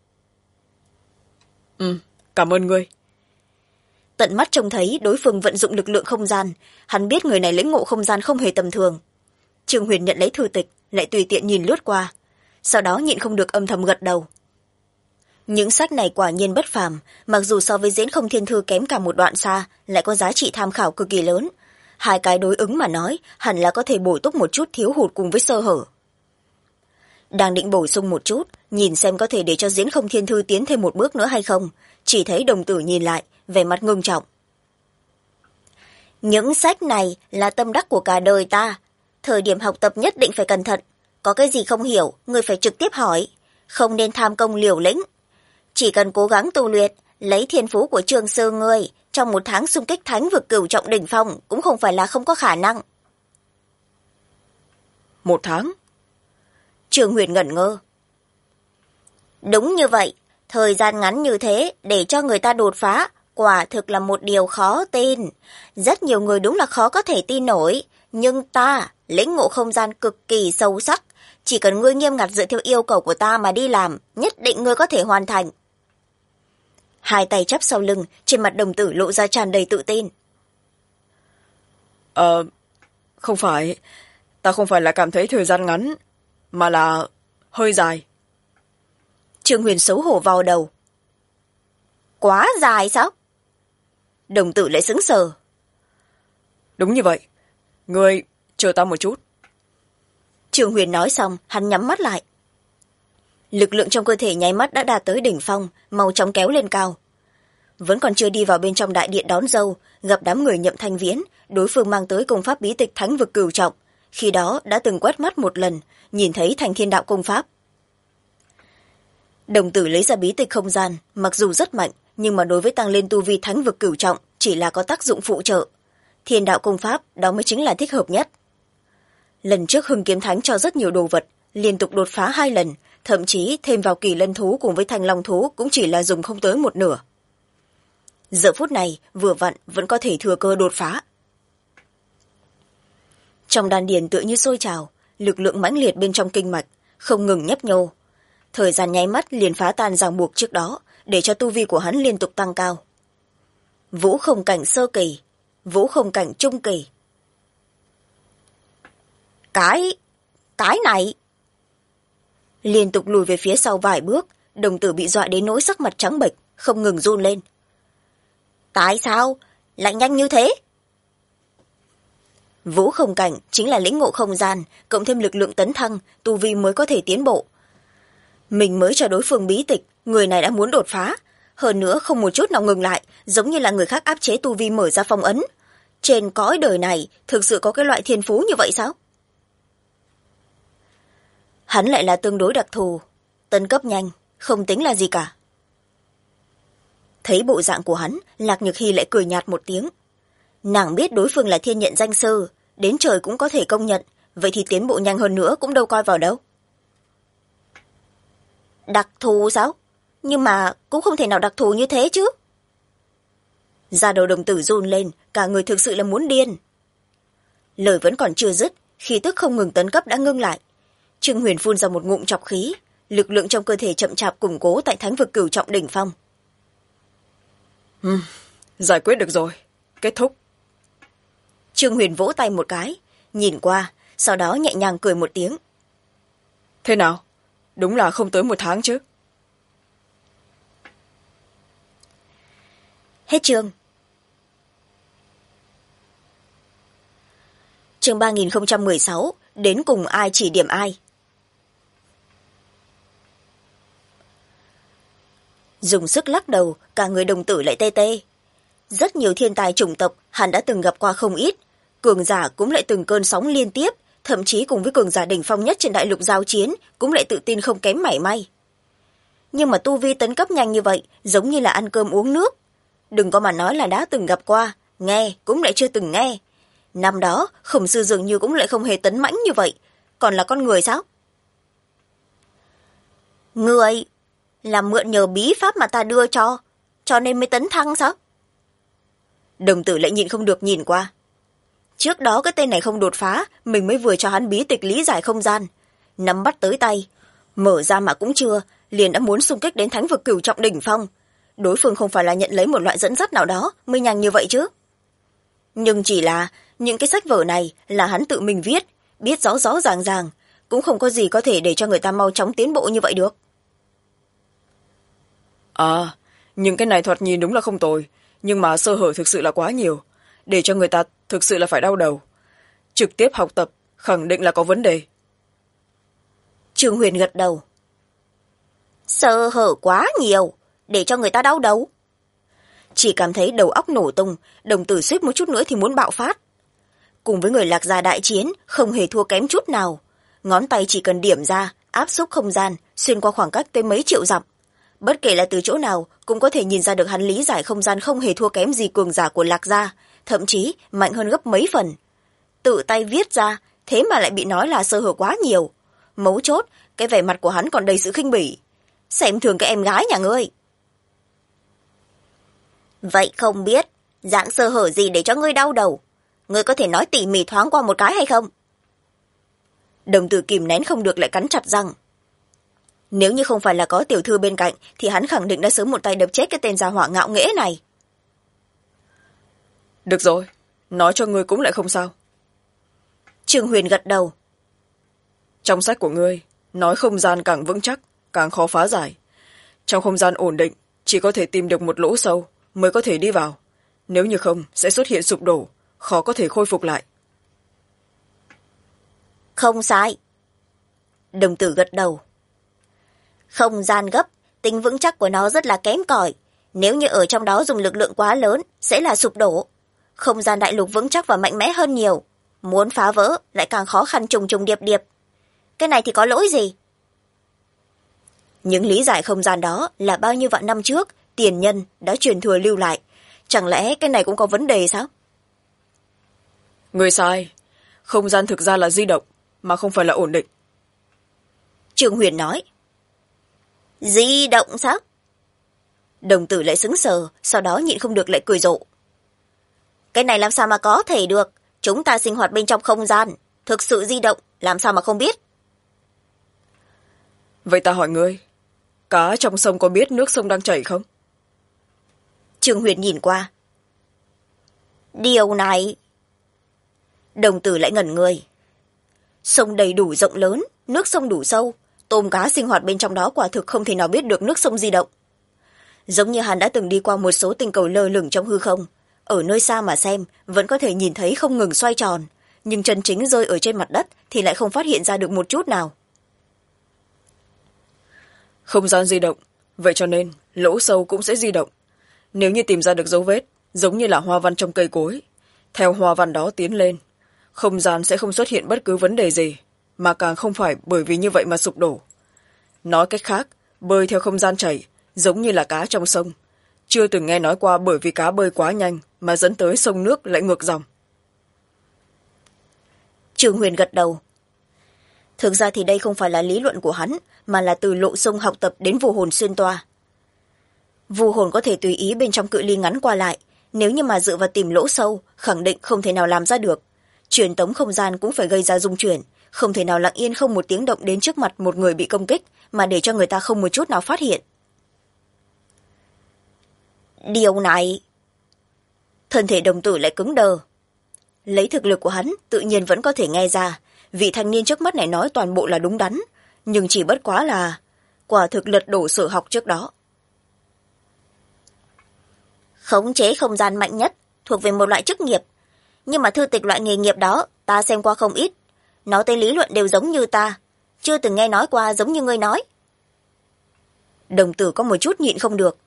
Cảm ơn ngươi. Tận mắt trông thấy đối phương vận dụng lực lượng không gian, hắn biết người này lĩnh ngộ không gian không hề tầm thường. Trương Huyền nhận lấy thư tịch, lại tùy tiện nhìn lướt qua, sau đó nhịn không được âm thầm gật đầu. Những sách này quả nhiên bất phàm, mặc dù so với Diễn Không Thiên Thư kém cả một đoạn xa, lại có giá trị tham khảo cực kỳ lớn. Hai cái đối ứng mà nói, hẳn là có thể bổ túc một chút thiếu hụt cùng với sơ hở. Đang định bổ sung một chút, nhìn xem có thể để cho Diễn Không Thiên Thư tiến thêm một bước nữa hay không, chỉ thấy đồng tử nhìn lại, vẻ mặt ngưng trọng. Những sách này là tâm đắc của cả đời ta. Thời điểm học tập nhất định phải cẩn thận. Có cái gì không hiểu, ngươi phải trực tiếp hỏi. Không nên tham công liều lĩnh. Chỉ cần cố gắng tu luyện, lấy thiên phú của trường sư ngươi, trong một tháng xung kích thánh vực cửu trọng đỉnh phong cũng không phải là không có khả năng. 1 tháng? Trương Huyền ngẩn ngơ. Đúng như vậy, thời gian ngắn như thế để cho người ta đột phá, quả thực là một điều khó tin. Rất nhiều người đúng là khó có thể tin nổi, nhưng ta lĩnh ngộ không gian cực kỳ sâu sắc. Chỉ cần ngươi nghiêm ngặt dựa theo yêu cầu của ta mà đi làm, nhất định ngươi có thể hoàn thành. Hai tay chắp sau lưng, trên mặt đồng tử lộ ra tràn đầy tự tin. Không phải, ta không phải là cảm thấy thời gian ngắn, mà là hơi dài. Trương Huyền xấu hổ vào đầu. Quá dài sao? Đồng tử lại sững sờ. Đúng như vậy, ngươi chờ ta một chút. Trương Huyền nói xong, hắn nhắm mắt lại. Lực lượng trong cơ thể nháy mắt đã đạt tới đỉnh phong, mau chóng kéo lên cao. Vẫn còn chưa đi vào bên trong đại điện đón dâu, gặp đám người Nhậm Thanh Viễn, đối phương mang tới công pháp bí tịch thánh vực cửu trọng. Khi đó đã từng quét mắt một lần, nhìn thấy Thành Thiên Đạo công pháp. Đồng tử lấy ra bí tịch không gian, mặc dù rất mạnh, nhưng mà đối với tăng lên tu vi thánh vực cửu trọng chỉ là có tác dụng phụ trợ. Thiên đạo công pháp đó mới chính là thích hợp nhất. Lần trước Hưng Kiếm Thánh cho rất nhiều đồ vật, liên tục đột phá 2 lần, thậm chí thêm vào Kỳ Lân thú cùng với Thanh Long thú cũng chỉ là dùng không tới 1/2. Giờ phút này vừa vặn vẫn có thể thừa cơ đột phá. Trong đan điền tựa như sôi trào, lực lượng mãnh liệt bên trong kinh mạch không ngừng nhấp nhô. Thời gian nháy mắt liền phá tan ràng buộc trước đó, để cho tu vi của hắn liên tục tăng cao. Vũ không cảnh sơ kỳ, vũ không cảnh trung kỳ. Cái này! Liên tục lùi về phía sau vài bước, đồng tử bị dọa đến nỗi sắc mặt trắng bệch, không ngừng run lên. Tại sao? Lại nhanh như thế? Vũ không cảnh chính là lĩnh ngộ không gian, cộng thêm lực lượng tấn thăng, tu vi mới có thể tiến bộ. Mình mới cho đối phương bí tịch, người này đã muốn đột phá. Hơn nữa không một chút nào ngừng lại, giống như là người khác áp chế tu vi mở ra phong ấn. Trên cõi đời này, thực sự có cái loại thiên phú như vậy sao? Hắn lại là tương đối đặc thù, tấn cấp nhanh, không tính là gì cả. Thấy bộ dạng của hắn, Lạc Nhược Hy lại cười nhạt một tiếng. Nàng biết đối phương là thiên nhận danh sư, đến trời cũng có thể công nhận, vậy thì tiến bộ nhanh hơn nữa cũng đâu coi vào đâu. Đặc thù sao? Nhưng mà cũng không thể nào đặc thù như thế chứ. Da đầu đồng tử run lên, cả người thực sự là muốn điên. Lời vẫn còn chưa dứt, khí tức không ngừng tấn cấp đã ngưng lại. Trương Huyền phun ra một ngụm trọc khí, lực lượng trong cơ thể chậm chạp củng cố tại thánh vực cửu trọng đỉnh phong. Giải quyết được rồi, kết thúc. Trương Huyền vỗ tay một cái, nhìn qua, sau đó nhẹ nhàng cười một tiếng. Thế nào? Đúng là không tới 1 tháng chứ. Hết chương. Chương 3016, đến cùng ai chỉ điểm ai. Dùng sức lắc đầu, cả người đồng tử lại tê tê. Rất nhiều thiên tài chủng tộc hắn đã từng gặp qua không ít, cường giả cũng lại từng cơn sóng liên tiếp, thậm chí cùng với cường giả đỉnh phong nhất trên đại lục giao chiến cũng lại tự tin không kém mảy may. Nhưng mà tu vi tấn cấp nhanh như vậy, giống như là ăn cơm uống nước. Đừng có mà nói là đã từng gặp qua, nghe cũng lại chưa từng nghe. Năm đó, Khổng Sư dường như cũng lại không hề tấn mãnh như vậy, còn là con người sao? Người là mượn nhờ bí pháp mà ta đưa cho nên mới tấn thăng sao? Đồng tử lại nhịn không được nhìn qua. Trước đó cái tên này không đột phá, mình mới vừa cho hắn bí tịch lý giải không gian. Nắm bắt tới tay, mở ra mà cũng chưa, liền đã muốn xung kích đến thánh vực cửu trọng đỉnh phong. Đối phương không phải là nhận lấy một loại dẫn dắt nào đó mới nhanh như vậy chứ. Nhưng chỉ là những cái sách vở này là hắn tự mình viết, biết rõ rõ ràng ràng, cũng không có gì có thể để cho người ta mau chóng tiến bộ như vậy được. Nhưng cái này thoạt nhìn đúng là không tồi, nhưng mà sơ hở thực sự là quá nhiều, để cho người ta thực sự là phải đau đầu. Trực tiếp học tập khẳng định là có vấn đề. Trương Huyền gật đầu. Sơ hở quá nhiều, để cho người ta đau đầu. Chỉ cảm thấy đầu óc nổ tung, đồng tử suýt một chút nữa thì muốn bạo phát. Cùng với người Lạc Gia đại chiến, không hề thua kém chút nào. Ngón tay chỉ cần điểm ra, áp xúc không gian, xuyên qua khoảng cách tới mấy triệu dặm. bất kể là từ chỗ nào cũng có thể nhìn ra được hắn lý giải không gian không hề thua kém gì cường giả của Lạc gia, thậm chí mạnh hơn gấp mấy phần. Tự tay viết ra, thế mà lại bị nói là sơ hở quá nhiều. Mấu chốt, cái vẻ mặt của hắn còn đầy sự khinh bỉ. Xem thường cái em gái nhà ngươi. Vậy không biết, dạng sơ hở gì để cho ngươi đau đầu? Ngươi có thể nói tỉ mỉ thoáng qua một cái hay không? Đồng tử kìm nén không được lại cắn chặt răng. Nếu như không phải là có tiểu thư bên cạnh thì hắn khẳng định đã sớm một tay đập chết cái tên gia hỏa ngạo nghễ này. Được rồi, nói cho ngươi cũng lại không sao. Trương Huyền gật đầu. Trong sách của ngươi, nói không gian càng vững chắc, càng khó phá giải. Trong không gian ổn định, chỉ có thể tìm được một lỗ sâu mới có thể đi vào. Nếu như không, sẽ xuất hiện sụp đổ, khó có thể khôi phục lại. Không sai. Đồng tử gật đầu. Không gian gấp, tính vững chắc của nó rất là kém cỏi. Nếu như ở trong đó dùng lực lượng quá lớn, sẽ là sụp đổ. Không gian đại lục vững chắc và mạnh mẽ hơn nhiều. Muốn phá vỡ lại càng khó khăn trùng trùng điệp điệp. Cái này thì có lỗi gì? Những lý giải không gian đó là bao nhiêu vạn năm trước tiền nhân đã truyền thừa lưu lại. Chẳng lẽ cái này cũng có vấn đề sao? Người sai. Không gian thực ra là di động, mà không phải là ổn định. Trương Huyền nói. Di động sao? Đồng tử lại sững sờ, sau đó nhịn không được lại cười rộ. Cái này làm sao mà có thể được? Chúng ta sinh hoạt bên trong không gian, thực sự di động, làm sao mà không biết? Vậy ta hỏi ngươi, cá trong sông có biết nước sông đang chảy không? Trương Huyền nhìn qua. Điều này... Đồng tử lại ngẩn người. Sông đầy đủ rộng lớn, nước sông đủ sâu, tôm cá sinh hoạt bên trong đó quả thực không thể nào biết được nước sông di động. Giống như hắn đã từng đi qua một số tinh cầu lơ lửng trong hư không, ở nơi xa mà xem vẫn có thể nhìn thấy không ngừng xoay tròn, nhưng chân chính rơi ở trên mặt đất thì lại không phát hiện ra được một chút nào. Không gian di động, vậy cho nên lỗ sâu cũng sẽ di động. Nếu như tìm ra được dấu vết, giống như là hoa văn trong cây cối, theo hoa văn đó tiến lên, không gian sẽ không xuất hiện bất cứ vấn đề gì, mà càng không phải bởi vì như vậy mà sụp đổ. Nói cách khác, bơi theo không gian chảy, giống như là cá trong sông. Chưa từng nghe nói qua bởi vì cá bơi quá nhanh mà dẫn tới sông nước lại ngược dòng. Trương Huyền gật đầu. Thực ra thì đây không phải là lý luận của hắn, mà là từ Lộ Sông học tập đến vu hồn xuyên toa. Vu hồn có thể tùy ý bên trong cự ly ngắn qua lại, nếu như mà dựa vào tìm lỗ sâu, khẳng định không thể nào làm ra được. Truyền tống không gian cũng phải gây ra rung chuyển, không thể nào lặng yên không một tiếng động đến trước mặt một người bị công kích, mà để cho người ta không một chút nào phát hiện. Điều này... Thân thể đồng tử lại cứng đờ. Lấy thực lực của hắn, tự nhiên vẫn có thể nghe ra, vị thanh niên trước mắt này nói toàn bộ là đúng đắn, nhưng chỉ bất quá là quả thực lật đổ sở học trước đó. Khống chế không gian mạnh nhất thuộc về một loại chức nghiệp, nhưng mà thư tịch loại nghề nghiệp đó ta xem qua không ít, nó tên lý luận đều giống như ta, chưa từng nghe nói qua giống như ngươi nói. Đồng tử có một chút nhịn không được.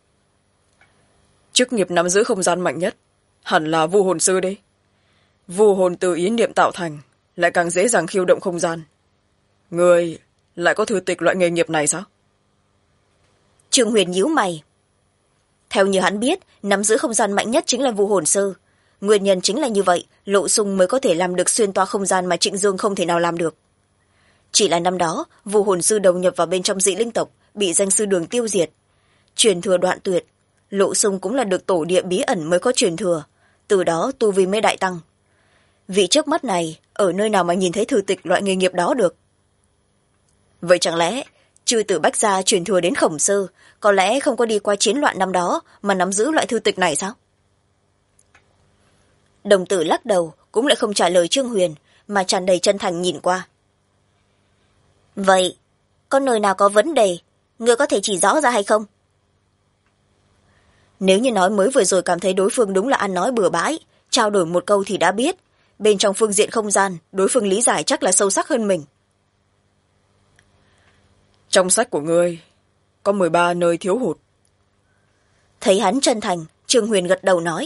Chức nghiệp nắm giữ không gian mạnh nhất hẳn là vu hồn sư đi. Vu hồn từ ý niệm tạo thành, lại càng dễ dàng khiêu động không gian. Người lại có thư tịch loại nghề nghiệp này sao? Trương Huyền nhíu mày. Theo như hắn biết, nắm giữ không gian mạnh nhất chính là vu hồn sư. Nguyên nhân chính là như vậy, Lộ Sung mới có thể làm được xuyên toa không gian mà Trịnh Dương không thể nào làm được. Chỉ là năm đó, vu hồn sư đầu nhập vào bên trong dị linh tộc, bị danh sư Đường tiêu diệt. Truyền thừa đoạn tuyệt, Lộ Sung cũng là được tổ địa bí ẩn mới có truyền thừa, từ đó tu vi mới đại tăng. Vị trước mắt này, ở nơi nào mà nhìn thấy thư tịch loại nghề nghiệp đó được? Vậy chẳng lẽ, Chư Tử Bách Gia truyền thừa đến Khổng Sư, có lẽ không có đi qua chiến loạn năm đó mà nắm giữ loại thư tịch này sao? Đồng tử lắc đầu, cũng lại không trả lời Trương Huyền, mà tràn đầy chân thành nhìn qua. Vậy, có nơi nào có vấn đề, ngươi có thể chỉ rõ ra hay không? Nếu như nói mới vừa rồi cảm thấy đối phương đúng là ăn nói bừa bãi, trao đổi một câu thì đã biết, bên trong phương diện không gian, đối phương lý giải chắc là sâu sắc hơn mình. Trong sách của ngươi, có 13 nơi thiếu hụt. Thấy hắn chân thành, Trương Huyền gật đầu nói.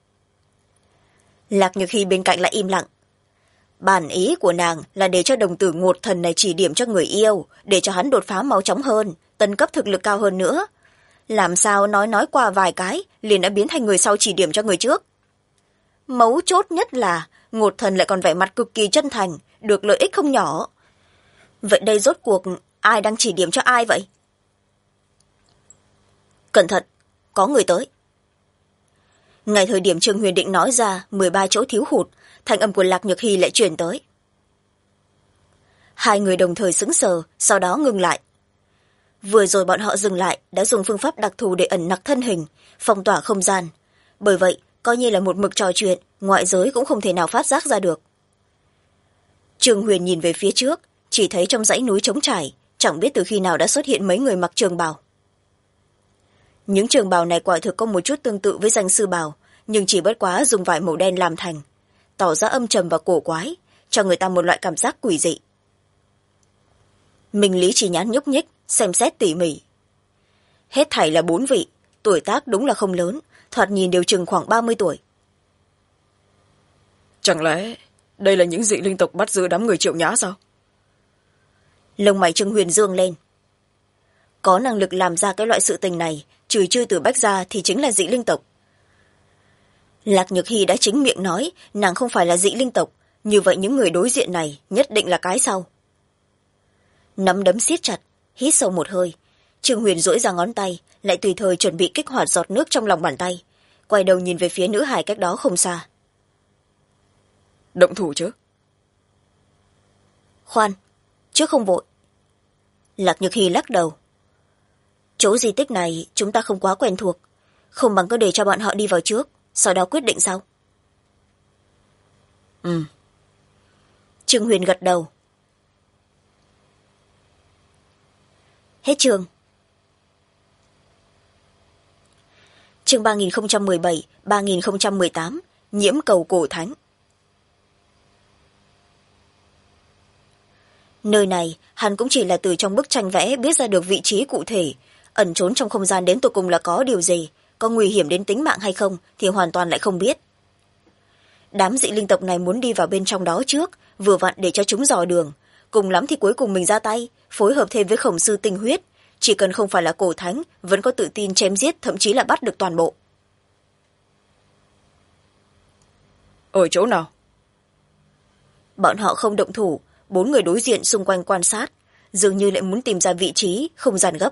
Lạc Nhược Hy bên cạnh lại im lặng. Bản ý của nàng là để cho đồng tử ngột thần này chỉ điểm cho người yêu, để cho hắn đột phá mau chóng hơn, tấn cấp thực lực cao hơn nữa. Làm sao nói qua vài cái liền đã biến thành người sau chỉ điểm cho người trước. Mấu chốt nhất là Ngột Thần lại còn vẻ mặt cực kỳ chân thành, được lợi ích không nhỏ. Vậy đây rốt cuộc ai đang chỉ điểm cho ai vậy? Cẩn thận, có người tới. Ngay thời điểm Trương Huyền định nói ra 13 chỗ thiếu hụt, thanh âm của Lạc Nhược Hy lại truyền tới. Hai người đồng thời sững sờ, sau đó ngừng lại. Vừa rồi bọn họ dừng lại đã dùng phương pháp đặc thù để ẩn nặc thân hình, phong tỏa không gian. Bởi vậy, coi như là một mực trò chuyện, ngoại giới cũng không thể nào phát giác ra được. Trương Huyền nhìn về phía trước, chỉ thấy trong dãy núi trống trải, chẳng biết từ khi nào đã xuất hiện mấy người mặc trường bào. Những trường bào này quả thực có một chút tương tự với danh sư bào, nhưng chỉ bất quá dùng vải màu đen làm thành, tỏ ra âm trầm và cổ quái, cho người ta một loại cảm giác quỷ dị. Minh Lý chỉ nhãn nhúc nhích, xem xét tỉ mỉ. Hết thảy là 4 vị, tuổi tác đúng là không lớn, thoạt nhìn đều chừng khoảng 30 tuổi. Chẳng lẽ đây là những dị linh tộc bắt giữ đám người Triệu Nhã sao? Lông mày Trương Huyền dương lên. Có năng lực làm ra cái loại sự tình này, trừ Chư Tử Bách ra thì chính là dị linh tộc. Lạc Nhược Hy đã chính miệng nói nàng không phải là dị linh tộc, như vậy những người đối diện này nhất định là cái sau. Nắm đấm siết chặt, hít sâu một hơi, Trương Huyền duỗi ra ngón tay, lại tùy thời chuẩn bị kích hoạt giọt nước trong lòng bàn tay, quay đầu nhìn về phía nữ hài cách đó không xa. Động thủ chứ? Khoan, trước không vội. Lạc Nhược Hy lắc đầu. Chỗ di tích này chúng ta không quá quen thuộc, không bằng cứ để cho bọn họ đi vào trước, sau đó quyết định sau. Trương Huyền gật đầu. Hết chương. Chương 3017-3018, nhiễm cầu cổ thánh. Nơi này hắn cũng chỉ là từ trong bức tranh vẽ biết ra được vị trí cụ thể, ẩn trốn trong không gian đến tột cùng là có điều gì, có nguy hiểm đến tính mạng hay không thì hoàn toàn lại không biết. Đám dị linh tộc này muốn đi vào bên trong đó trước, vừa vặn để cho chúng dò đường, cùng lắm thì cuối cùng mình ra tay, phối hợp thêm với khổng sư tinh huyết, chỉ cần không phải là cổ thánh vẫn có tự tin chém giết, thậm chí là bắt được toàn bộ. Ở chỗ nào? Bọn họ không động thủ, 4 người đối diện xung quanh quan sát, dường như lại muốn tìm ra vị trí không gian gấp.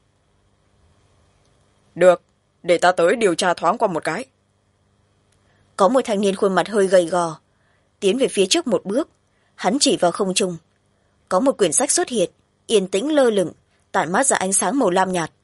Được, để ta tới điều tra thoáng qua một cái. Có một thanh niên khuôn mặt hơi gầy gò tiến về phía trước một bước, hắn chỉ vào không trung. Có một quyển sách xuất hiện, yên tĩnh lơ lửng, tản mát ra ánh sáng màu lam nhạt.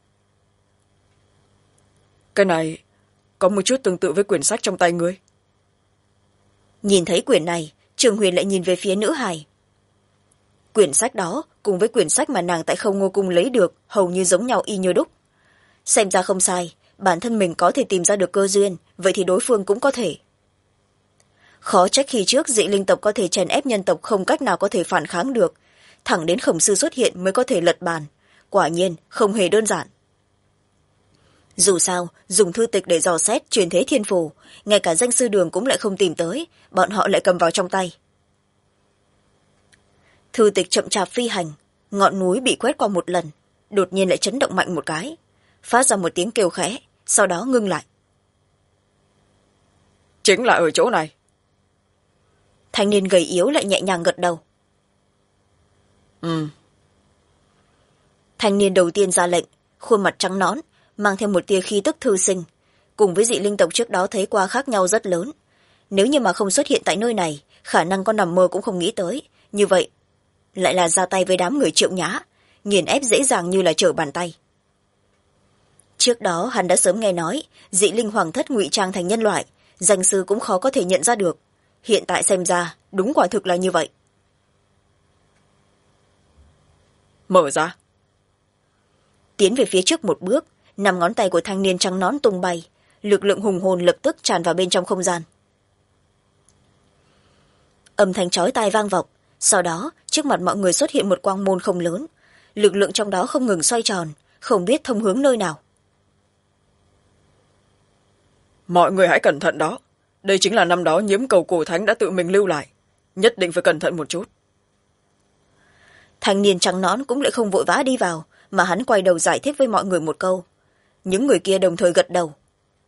Cái này có một chút tương tự với quyển sách trong tay ngươi. Nhìn thấy quyển này, Trường Huyền lại nhìn về phía nữ hài. Quyển sách đó cùng với quyển sách mà nàng tại Không Ngô Cung lấy được hầu như giống nhau y như đúc. Xem ra không sai, bản thân mình có thể tìm ra được cơ duyên, vậy thì đối phương cũng có thể. Khó trách khi trước dị linh tộc có thể chèn ép nhân tộc không cách nào có thể phản kháng được, thẳng đến khổng sư xuất hiện mới có thể lật bàn. Quả nhiên không hề đơn giản. Dù sao, dùng thư tịch để dò xét truyền thế thiên phù, ngay cả danh sư đường cũng lại không tìm tới, bọn họ lại cầm vào trong tay. Thư tịch chậm chạp phi hành, ngọn núi bị quét qua một lần, đột nhiên lại chấn động mạnh một cái, phát ra một tiếng kêu khẽ, sau đó ngưng lại. Chính là ở chỗ này. Thanh niên gầy yếu lại nhẹ nhàng gật đầu. Thanh niên đầu tiên ra lệnh, khuôn mặt trắng nõn, mang theo một tia khí tức thư sinh, cùng với dị linh tộc trước đó thấy qua khác nhau rất lớn. Nếu như mà không xuất hiện tại nơi này, khả năng con nằm mơ cũng không nghĩ tới. Như vậy, lại là ra tay với đám người Triệu Nhã, nghiền ép dễ dàng như là trở bàn tay. Trước đó hắn đã sớm nghe nói, dị linh hoàng thất ngụy trang thành nhân loại, danh sư cũng khó có thể nhận ra được. Hiện tại xem ra, đúng quả thực là như vậy. Mở ra. Tiến về phía trước một bước, 5 ngón tay của thanh niên trắng nón tung bay, lực lượng hùng hồn lập tức tràn vào bên trong không gian. Âm thanh chói tai vang vọng, sau đó trước mặt mọi người xuất hiện một quang môn không lớn, lực lượng trong đó không ngừng xoay tròn, không biết thông hướng nơi nào. Mọi người hãy cẩn thận đó, đây chính là năm đó nhiễm cầu cổ thánh đã tự mình lưu lại, nhất định phải cẩn thận một chút. Thanh niên trắng nón cũng lại không vội vã đi vào, mà hắn quay đầu giải thích với mọi người một câu. Những người kia đồng thời gật đầu.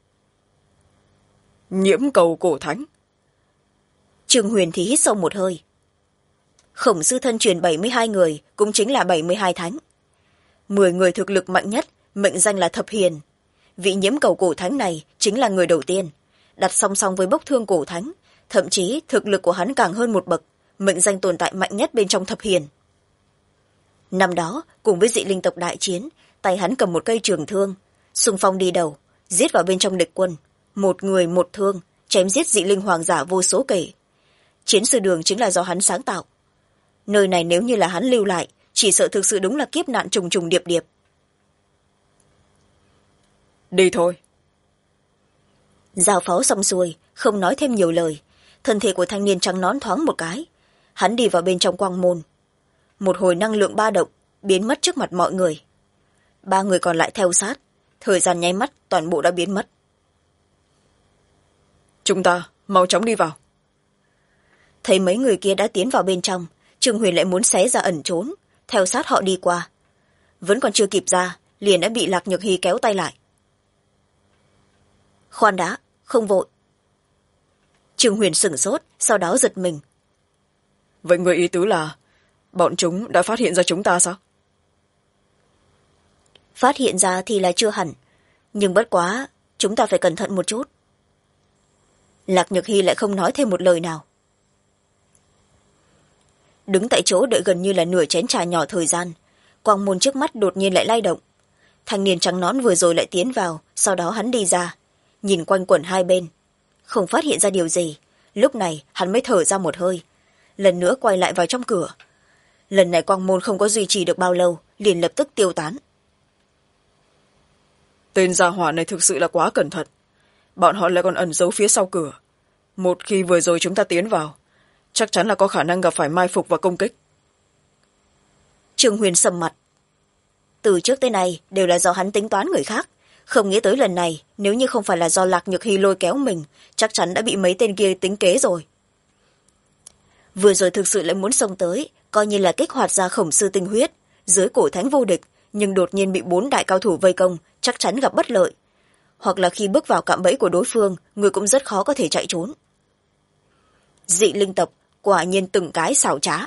Nhiễm cầu cổ thánh. Trương Huyền thì hít sâu một hơi. Khổng sư thân truyền 72 người, cũng chính là 72 thánh. 10 người thực lực mạnh nhất, mệnh danh là Thập Hiền. Vị nhiễm cầu cổ thánh này chính là người đầu tiên, đặt song song với bốc thương cổ thánh, thậm chí thực lực của hắn càng hơn một bậc, mệnh danh tồn tại mạnh nhất bên trong Thập Hiền. Năm đó, cùng với dị linh tộc đại chiến, tay hắn cầm một cây trường thương, xung phong đi đầu, giết vào bên trong địch quân, một người một thương, chém giết dị linh hoàng giả vô số kể. Chiến sư đường chính là do hắn sáng tạo. Nơi này nếu như là hắn lưu lại, chỉ sợ thực sự đúng là kiếp nạn trùng trùng điệp điệp. Đi thôi. Giao phó xong xuôi, không nói thêm nhiều lời, thân thể của thanh niên trắng nón thoáng một cái. Hắn đi vào bên trong quang môn. Một hồi năng lượng ba động, biến mất trước mặt mọi người. 3 người còn lại theo sát, thời gian nháy mắt toàn bộ đã biến mất. Chúng ta mau chóng đi vào. Thấy mấy người kia đã tiến vào bên trong, Trương Huyền lại muốn xé ra ẩn trốn, theo sát họ đi qua. Vẫn còn chưa kịp ra, liền đã bị Lạc Nhược Hy kéo tay lại. Khoan đã, không vội. Trương Huyền sửng sốt, sau đó giật mình. Vậy người ý tứ là bọn chúng đã phát hiện ra chúng ta sao? Phát hiện ra thì là chưa hẳn, nhưng bất quá chúng ta phải cẩn thận một chút. Lạc Nhược Hy lại không nói thêm một lời nào. Đứng tại chỗ đợi gần như là nửa chén trà nhỏ thời gian, quang môn trước mắt đột nhiên lại lay động. Thanh niên trắng nón vừa rồi lại tiến vào, sau đó hắn đi ra, nhìn quanh quẩn hai bên, không phát hiện ra điều gì. Lúc này hắn mới thở ra một hơi, lần nữa quay lại vào trong cửa. Lần này quang môn không có duy trì được bao lâu, liền lập tức tiêu tán. Tên gia hỏa này thực sự là quá cẩn thận. Bọn họ lại còn ẩn giấu phía sau cửa. Một khi vừa rồi chúng ta tiến vào, chắc chắn là có khả năng gặp phải mai phục và công kích. Trương Huyền sầm mặt. Từ trước tới nay đều là do hắn tính toán người khác, không nghĩ tới lần này nếu như không phải là do Lạc Nhược Hy lôi kéo mình, chắc chắn đã bị mấy tên kia tính kế rồi. Vừa rồi thực sự lại muốn xông tới, coi như là kích hoạt ra khổng sư tinh huyết, dưới cổ thánh vô địch, nhưng đột nhiên bị 4 đại cao thủ vây công, chắc chắn gặp bất lợi. Hoặc là khi bước vào cạm bẫy của đối phương, người cũng rất khó có thể chạy trốn. Dị linh tộc quả nhiên từng cái xảo trá.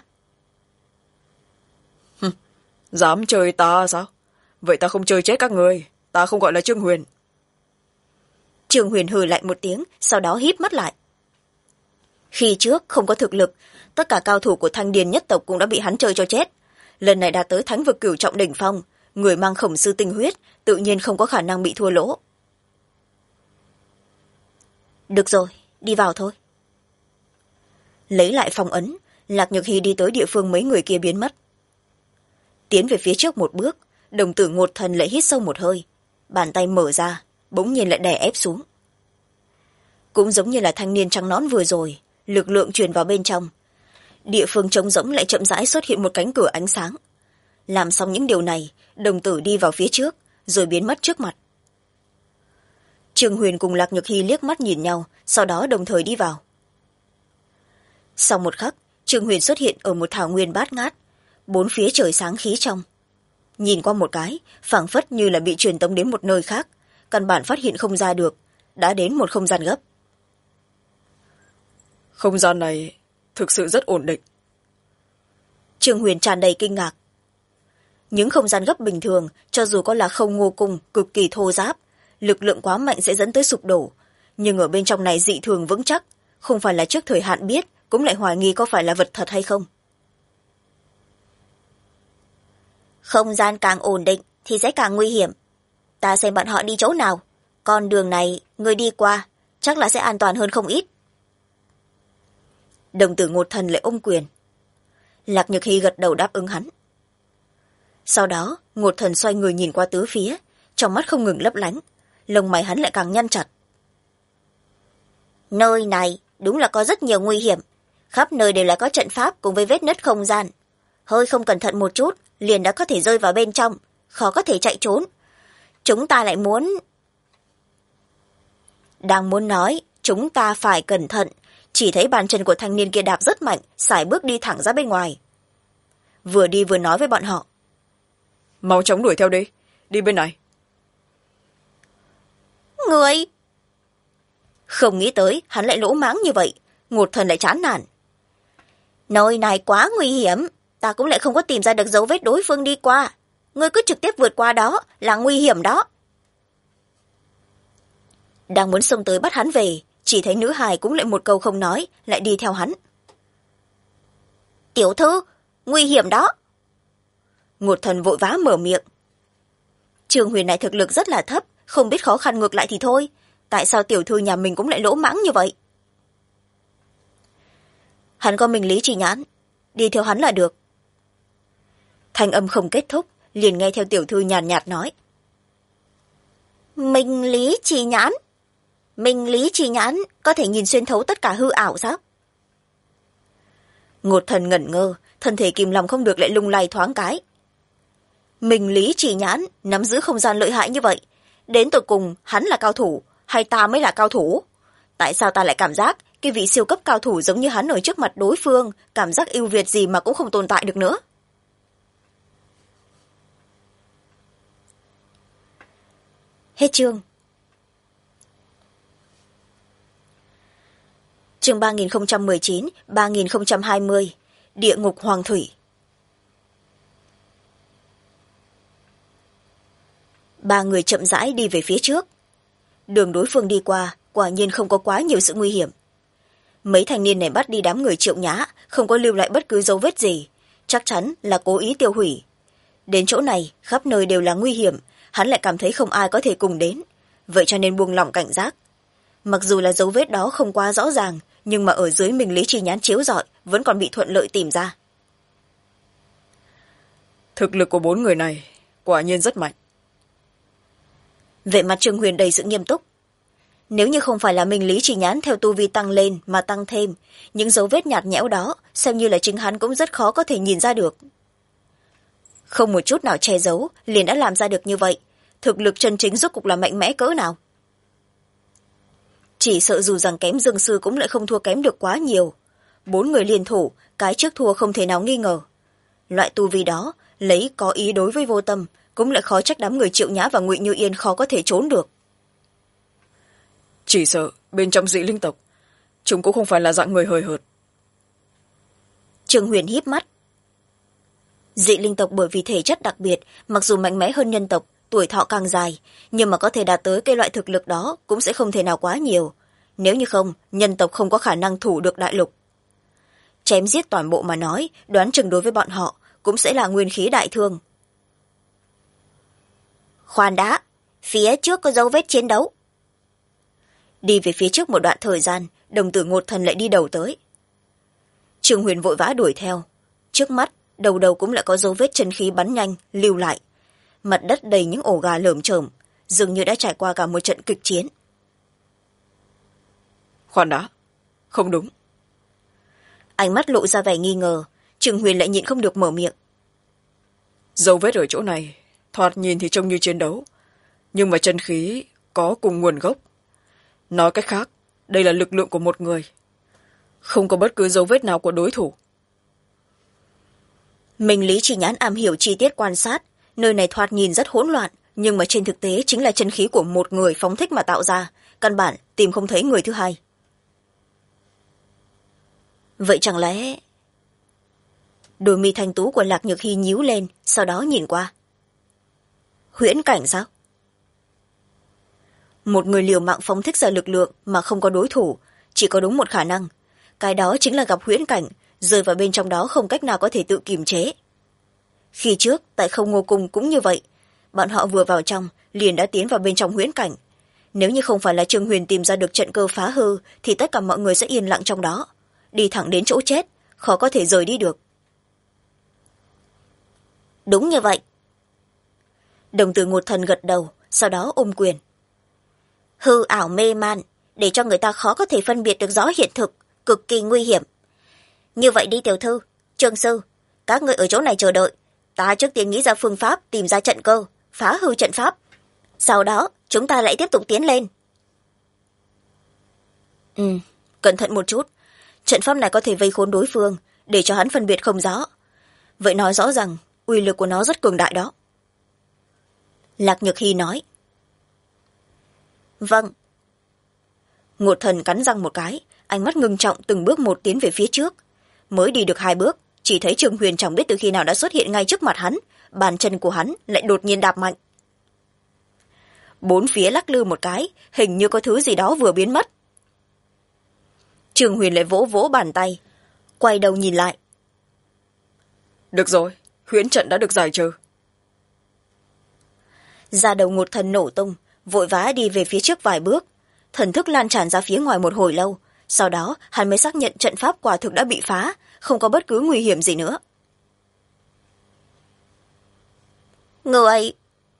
Dám chơi ta sao? Vậy ta không chơi chết các người, ta không gọi là Trương Huyền. Trương Huyền hừ lạnh một tiếng, sau đó híp mắt lại. Khi trước không có thực lực, tất cả cao thủ của Thanh Điền nhất tộc cũng đã bị hắn chơi cho chết. Lần này đạt tới thánh vực cửu trọng đỉnh phong, người mang khổng sư tinh huyết tự nhiên không có khả năng bị thua lỗ. Được rồi, đi vào thôi. Lấy lại phong ấn, Lạc Nhược Hy đi tới địa phương mấy người kia biến mất. Tiến về phía trước một bước, đồng tử Ngột Thần lại hít sâu một hơi, bàn tay mở ra, bỗng nhiên lại đè ép xuống. Cũng giống như là thanh niên trắng nón vừa rồi, lực lượng truyền vào bên trong. Địa phương trống rỗng lại chậm rãi xuất hiện một cánh cửa ánh sáng. Làm xong những điều này, đồng tử đi vào phía trước, rồi biến mất trước mặt. Trương Huyền cùng Lạc Nhược Hy liếc mắt nhìn nhau, sau đó đồng thời đi vào. Sau một khắc, Trương Huyền xuất hiện ở một thảo nguyên bát ngát, 4 phía trời sáng khí trong. Nhìn qua một cái, phảng phất như là bị truyền tống đến một nơi khác, căn bản phát hiện không ra được, đã đến một không gian gấp. Không gian này thực sự rất ổn định. Trương Huyền tràn đầy kinh ngạc. Những không gian gấp bình thường, cho dù có là không ngô cung cực kỳ thô ráp, lực lượng quá mạnh sẽ dẫn tới sụp đổ, nhưng ở bên trong này dị thường vững chắc, không phải là trước thời hạn biết, cũng lại hoài nghi có phải là vật thật hay không. Không gian càng ổn định thì sẽ càng nguy hiểm. Ta xem bọn họ đi chỗ nào, con đường này người đi qua chắc là sẽ an toàn hơn không ít. Đồng tử Ngột Thần lại ôm quyền. Lạc Nhược Hy gật đầu đáp ứng hắn. Sau đó Ngột Thần xoay người nhìn qua tứ phía, trong mắt không ngừng lấp lánh, lông mày hắn lại càng nhăn chặt. Nơi này đúng là có rất nhiều nguy hiểm, khắp nơi đều là có trận pháp cùng với vết nứt không gian. Hơi không cẩn thận một chút liền đã có thể rơi vào bên trong, khó có thể chạy trốn. Chúng ta lại muốn... Đang muốn nói chúng ta phải cẩn thận, chỉ thấy bàn chân của thanh niên kia đạp rất mạnh, sải bước đi thẳng ra bên ngoài. Vừa đi vừa nói với bọn họ. mau chóng đuổi theo đi. Đi bên này. Người! Không nghĩ tới hắn lại lỗ mãng như vậy. Ngột Thần lại chán nản. Nơi này quá nguy hiểm, ta cũng lại không có tìm ra được dấu vết đối phương đi qua. Ngươi cứ trực tiếp vượt qua đó là nguy hiểm đó. Đang muốn xông tới bắt hắn về, chỉ thấy nữ hài cũng lại một câu không nói, lại đi theo hắn. Tiểu thư, nguy hiểm đó. Ngột Thần vội vã mở miệng. Trương Huyền này thực lực rất là thấp, không biết khó khăn ngược lại thì thôi. Tại sao tiểu thư nhà mình cũng lại lỗ mãng như vậy? Hắn có minh lý chỉ nhãn, đi theo hắn là được. Thanh âm không kết thúc, liền nghe theo tiểu thư nhàn nhạt nói. Minh lý chỉ nhãn? Minh lý chỉ nhãn có thể nhìn xuyên thấu tất cả hư ảo sao? Ngột Thần ngẩn ngơ, thân thể kìm lòng không được lại lung lay thoáng cái. Minh lý chỉ nhãn nắm giữ không gian lợi hại như vậy, đến tột cùng hắn là cao thủ hay ta mới là cao thủ? Tại sao ta lại cảm giác cái vị siêu cấp cao thủ giống như hắn ở trước mặt đối phương, cảm giác ưu việt gì mà cũng không tồn tại được nữa? Hết chương. Chương 3019-3020 Địa ngục Hoàng Thủy. Ba người chậm rãi đi về phía trước. Đường đối phương đi qua quả nhiên không có quá nhiều sự nguy hiểm. Mấy thanh niên này bắt đi đám người Triệu Nhã, không có lưu lại bất cứ dấu vết gì, chắc chắn là cố ý tiêu hủy. Đến chỗ này khắp nơi đều là nguy hiểm, hắn lại cảm thấy không ai có thể cùng đến, vậy cho nên buông lỏng cảnh giác. Mặc dù là dấu vết đó không quá rõ ràng, nhưng mà ở dưới minh lý chi nhãn chiếu rọi vẫn còn bị thuận lợi tìm ra. Thực lực của 4 người này quả nhiên rất mạnh. Vẻ mặt Trương Huyền đầy sự nghiêm túc. Nếu như không phải là minh lý chỉ nhãn theo tu vi tăng lên mà tăng thêm, những dấu vết nhạt nhẽo đó xem như là chính hắn cũng rất khó có thể nhìn ra được. Không một chút nào che giấu liền đã làm ra được như vậy, thực lực chân chính rốt cục là mạnh mẽ cỡ nào? Chỉ sợ dù rằng kém Dương Sư cũng lại không thua kém được quá nhiều. 4 người liên thủ, cái trước thua không thể nào nghi ngờ. Loại tu vi đó lấy có ý đối với Vô Tâm, cũng lại khó trách đám người Triệu Nhã và Ngụy Như Yên khó có thể trốn được. Chỉ sợ bên trong dị linh tộc, chúng cũng không phải là dạng người hời hợt. Trương Huyền híp mắt. Dị linh tộc bởi vì thể chất đặc biệt, mặc dù mạnh mẽ hơn nhân tộc, tuổi thọ càng dài, nhưng mà có thể đạt tới cái loại thực lực đó cũng sẽ không thể nào quá nhiều. Nếu như không, nhân tộc không có khả năng thủ được đại lục. Chém giết toàn bộ mà nói, đoán chừng đối với bọn họ cũng sẽ là nguyên khí đại thương. Khoan đã, phía trước có dấu vết chiến đấu. Đi về phía trước một đoạn thời gian, đồng tử Ngột Thần lại đi đầu tới. Trương Huyền vội vã đuổi theo. Trước mắt, đầu đầu cũng lại có dấu vết chân khí bắn nhanh, lưu lại. Mặt đất đầy những ổ gà lởm chởm, dường như đã trải qua cả một trận kịch chiến. Khoan đã, không đúng. Ánh mắt lộ ra vẻ nghi ngờ, Trương Huyền lại nhịn không được mở miệng. Dấu vết ở chỗ này, thoạt nhìn thì trông như chiến đấu, nhưng mà chân khí có cùng nguồn gốc. Nói cách khác, đây là lực lượng của một người. Không có bất cứ dấu vết nào của đối thủ. Minh lý chỉ nhãn am hiểu chi tiết quan sát, nơi này thoạt nhìn rất hỗn loạn, nhưng mà trên thực tế chính là chân khí của một người phóng thích mà tạo ra, căn bản tìm không thấy người thứ hai. Vậy chẳng lẽ... Đôi mi thanh tú của Lạc Nhược Hy nhíu lên, sau đó nhìn qua. Huyễn cảnh sao? Một người liều mạng phóng thích ra lực lượng mà không có đối thủ, chỉ có đúng một khả năng. Cái đó chính là gặp huyễn cảnh, rơi vào bên trong đó không cách nào có thể tự kiềm chế. Khi trước, tại Không Ngô Cung cũng như vậy. Bọn họ vừa vào trong, liền đã tiến vào bên trong huyễn cảnh. Nếu như không phải là Trương Huyền tìm ra được trận cơ phá hư, thì tất cả mọi người sẽ yên lặng trong đó. Đi thẳng đến chỗ chết, khó có thể rời đi được. Đúng như vậy. Đồng tử Ngột Thần gật đầu, sau đó ôm quyền. Hư ảo mê man, để cho người ta khó có thể phân biệt được rõ hiện thực, cực kỳ nguy hiểm. Như vậy đi tiểu thư, Trương Sư, các người ở chỗ này chờ đợi. Ta trước tiên nghĩ ra phương pháp tìm ra trận cơ, phá hư trận pháp. Sau đó, chúng ta lại tiếp tục tiến lên. Cẩn thận một chút. Trận pháp này có thể vây khốn đối phương, để cho hắn phân biệt không rõ. Vậy nói rõ rằng, uy lực của nó rất cường đại đó. Lạc Nhược Hy nói. Vâng. Ngột Thần cắn răng một cái, ánh mắt ngưng trọng từng bước một tiến về phía trước. Mới đi được 2 bước, chỉ thấy Trương Huyền chẳng biết từ khi nào đã xuất hiện ngay trước mặt hắn, bàn chân của hắn lại đột nhiên đạp mạnh. 4 phía lắc lư một cái, hình như có thứ gì đó vừa biến mất. Trương Huyền lại vỗ vỗ bàn tay, quay đầu nhìn lại. Được rồi, huyễn trận đã được giải trừ. Da đầu Ngột Thần nổ tung, vội vã đi về phía trước vài bước, thần thức lan tràn ra phía ngoài một hồi lâu, sau đó hắn mới xác nhận trận pháp quả thực đã bị phá, không có bất cứ nguy hiểm gì nữa. Người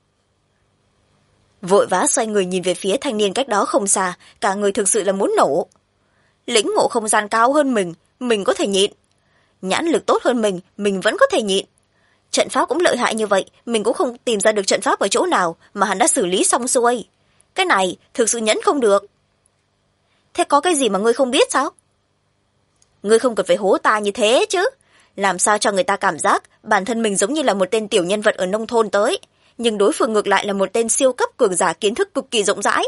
vội vã xoay người nhìn về phía thanh niên cách đó không xa, cả người thực sự là muốn nổ. Lĩnh ngộ không gian cao hơn mình có thể nhịn. Nhãn lực tốt hơn mình vẫn có thể nhịn. Trận pháp cũng lợi hại như vậy, mình cũng không tìm ra được trận pháp ở chỗ nào mà hắn đã xử lý xong xuôi. Cái này thực sự nhẫn không được. Thế có cái gì mà ngươi không biết sao? Ngươi không cần phải hố ta như thế chứ. Làm sao cho người ta cảm giác bản thân mình giống như là một tên tiểu nhân vật ở nông thôn tới, nhưng đối phương ngược lại là một tên siêu cấp cường giả kiến thức cực kỳ rộng rãi.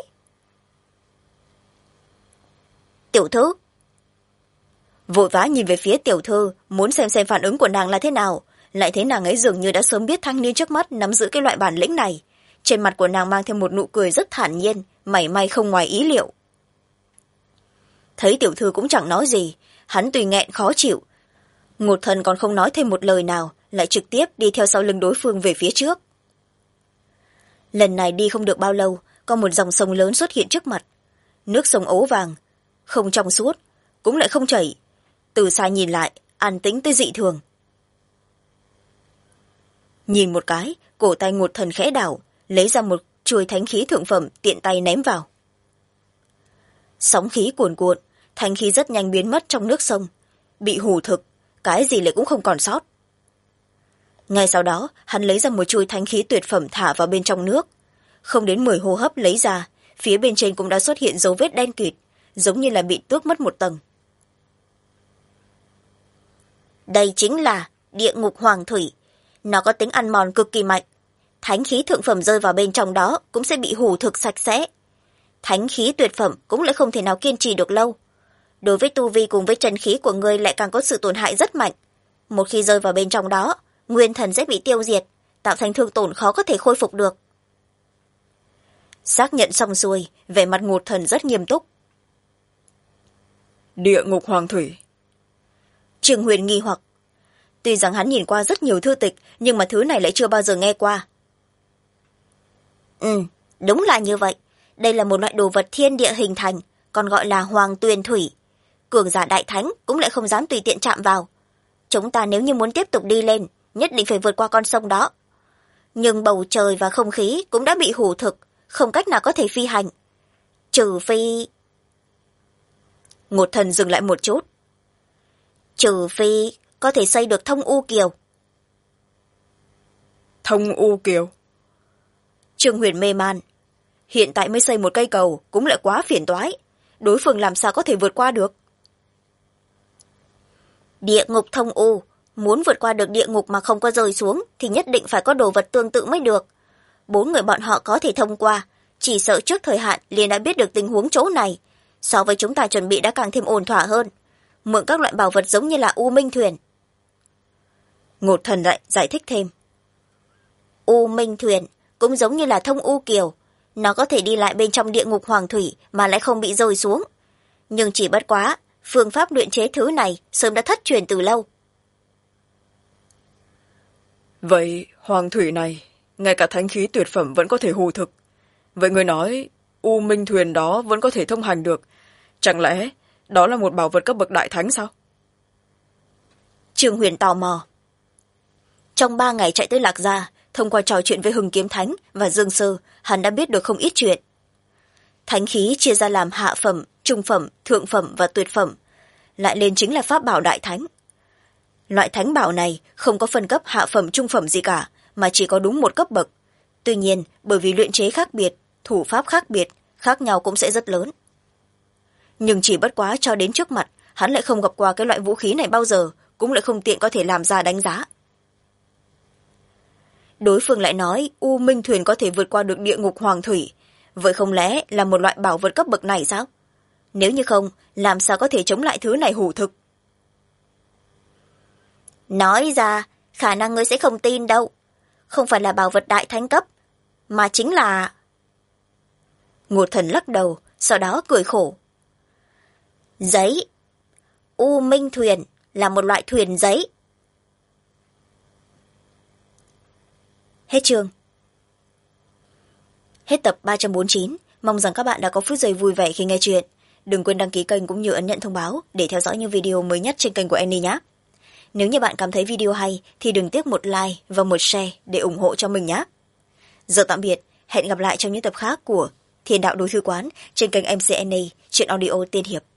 Tiểu thư vội vã nhìn về phía tiểu thư, muốn xem phản ứng của nàng là thế nào, lại thấy nàng ấy dường như đã sớm biết thanh niên trước mắt nắm giữ cái loại bản lĩnh này. Trên mặt của nàng mang thêm một nụ cười rất thản nhiên, mảy may không ngoài ý liệu. Thấy tiểu thư cũng chẳng nói gì, hắn tùy nghẹn khó chịu. Ngột Thần còn không nói thêm một lời nào, lại trực tiếp đi theo sau lưng đối phương về phía trước. Lần này đi không được bao lâu, có một dòng sông lớn xuất hiện trước mặt. Nước sông ố vàng, không trong suốt, cũng lại không chảy. Từ xa nhìn lại, an tĩnh tới dị thường. Nhìn một cái, cổ tay Ngột Thần khẽ đảo, lấy ra một chuôi thánh khí thượng phẩm tiện tay ném vào. Sóng khí cuồn cuộn, thánh khí rất nhanh biến mất trong nước sông, bị hủ thực, cái gì lại cũng không còn sót. Ngay sau đó, hắn lấy ra một chuôi thánh khí tuyệt phẩm thả vào bên trong nước. Không đến 10 hô hấp lấy ra, phía bên trên cũng đã xuất hiện dấu vết đen kịt, giống như là bị tước mất một tầng. Đây chính là địa ngục hoàng thủy. Nó có tính ăn mòn cực kỳ mạnh. Thánh khí thượng phẩm rơi vào bên trong đó cũng sẽ bị hủ thực sạch sẽ. Thánh khí tuyệt phẩm cũng lại không thể nào kiên trì được lâu. Đối với tu vi cùng với chân khí của ngươi lại càng có sự tổn hại rất mạnh. Một khi rơi vào bên trong đó, nguyên thần sẽ bị tiêu diệt, tạo thành thương tổn khó có thể khôi phục được. Xác nhận xong xuôi, vẻ mặt Ngột Thần rất nghiêm túc. Địa ngục hoàng thủy. Trương Huyền nghi hoặc. Tuy rằng hắn nhìn qua rất nhiều thư tịch, nhưng mà thứ này lại chưa bao giờ nghe qua. Đúng là như vậy. Đây là một loại đồ vật thiên địa hình thành, còn gọi là hoàng tuyền thủy. Cường giả đại thánh cũng lại không dám tùy tiện chạm vào. Chúng ta nếu như muốn tiếp tục đi lên, nhất định phải vượt qua con sông đó. Nhưng bầu trời và không khí cũng đã bị hủ thực, không cách nào có thể phi hành. Trừ phi... Ngột Thần dừng lại một chút. Trừ phi có thể xây được thông u kiều. Thông u kiều? Trương Huyền mê man. Hiện tại mới xây một cây cầu cũng lại quá phiền toái. Đối phương làm sao có thể vượt qua được? Địa ngục thông u. Muốn vượt qua được địa ngục mà không có rơi xuống thì nhất định phải có đồ vật tương tự mới được. 4 người bọn họ có thể thông qua, chỉ sợ trước thời hạn liền đã biết được tình huống chỗ này. So với chúng ta chuẩn bị đã càng thêm ổn thỏa hơn. Mượn các loại bảo vật giống như là U Minh Thuyền. Ngột Thần lại giải thích thêm. U Minh Thuyền cũng giống như là thông u kiều. Nó có thể đi lại bên trong địa ngục hoàng thủy mà lại không bị rơi xuống. Nhưng chỉ bất quá, phương pháp luyện chế thứ này sớm đã thất truyền từ lâu. Vậy hoàng thủy này, ngay cả thánh khí tuyệt phẩm vẫn có thể hù thực. Vậy người nói, U Minh Thuyền đó vẫn có thể thông hành được. Chẳng lẽ đó là một bảo vật cấp bậc đại thánh sao? Trương Huyền tò mò. Trong 3 ngày chạy tới Lạc Gia, thông qua trò chuyện với Hưng Kiếm Thánh và Dương Sơ, hắn đã biết được không ít chuyện. Thánh khí chia ra làm hạ phẩm, trung phẩm, thượng phẩm và tuyệt phẩm, lại lên chính là pháp bảo đại thánh. Loại thánh bảo này không có phân cấp hạ phẩm trung phẩm gì cả, mà chỉ có đúng một cấp bậc. Tuy nhiên, bởi vì luyện chế khác biệt, thủ pháp khác biệt, khác nhau cũng sẽ rất lớn. Nhưng chỉ bất quá cho đến trước mặt, hắn lại không gặp qua cái loại vũ khí này bao giờ, cũng lại không tiện có thể làm ra đánh giá. đối phương lại nói u minh thuyền có thể vượt qua được địa ngục hoàng thủy, vậy không lẽ là một loại bảo vật cấp bậc này sao? Nếu như không, làm sao có thể chống lại thứ này hủ thực? Nói ra khả năng ngươi sẽ không tin đâu, không phải là bảo vật đại thánh cấp, mà chính là... Ngột Thần lắc đầu, sau đó cười khổ. Giấy. U minh thuyền là một loại thuyền giấy. Hết chương. Hết tập 349. Mong rằng các bạn đã có phút giây vui vẻ khi nghe chuyện. Đừng quên đăng ký kênh cũng như ấn nhận thông báo để theo dõi những video mới nhất trên kênh của Annie nhé. Nếu như bạn cảm thấy video hay thì đừng tiếc một like và một share để ủng hộ cho mình nhé. Giờ tạm biệt, hẹn gặp lại trong những tập khác của Thiên Đạo Đối Thư Quán trên kênh MC Annie, truyện audio tiên hiệp.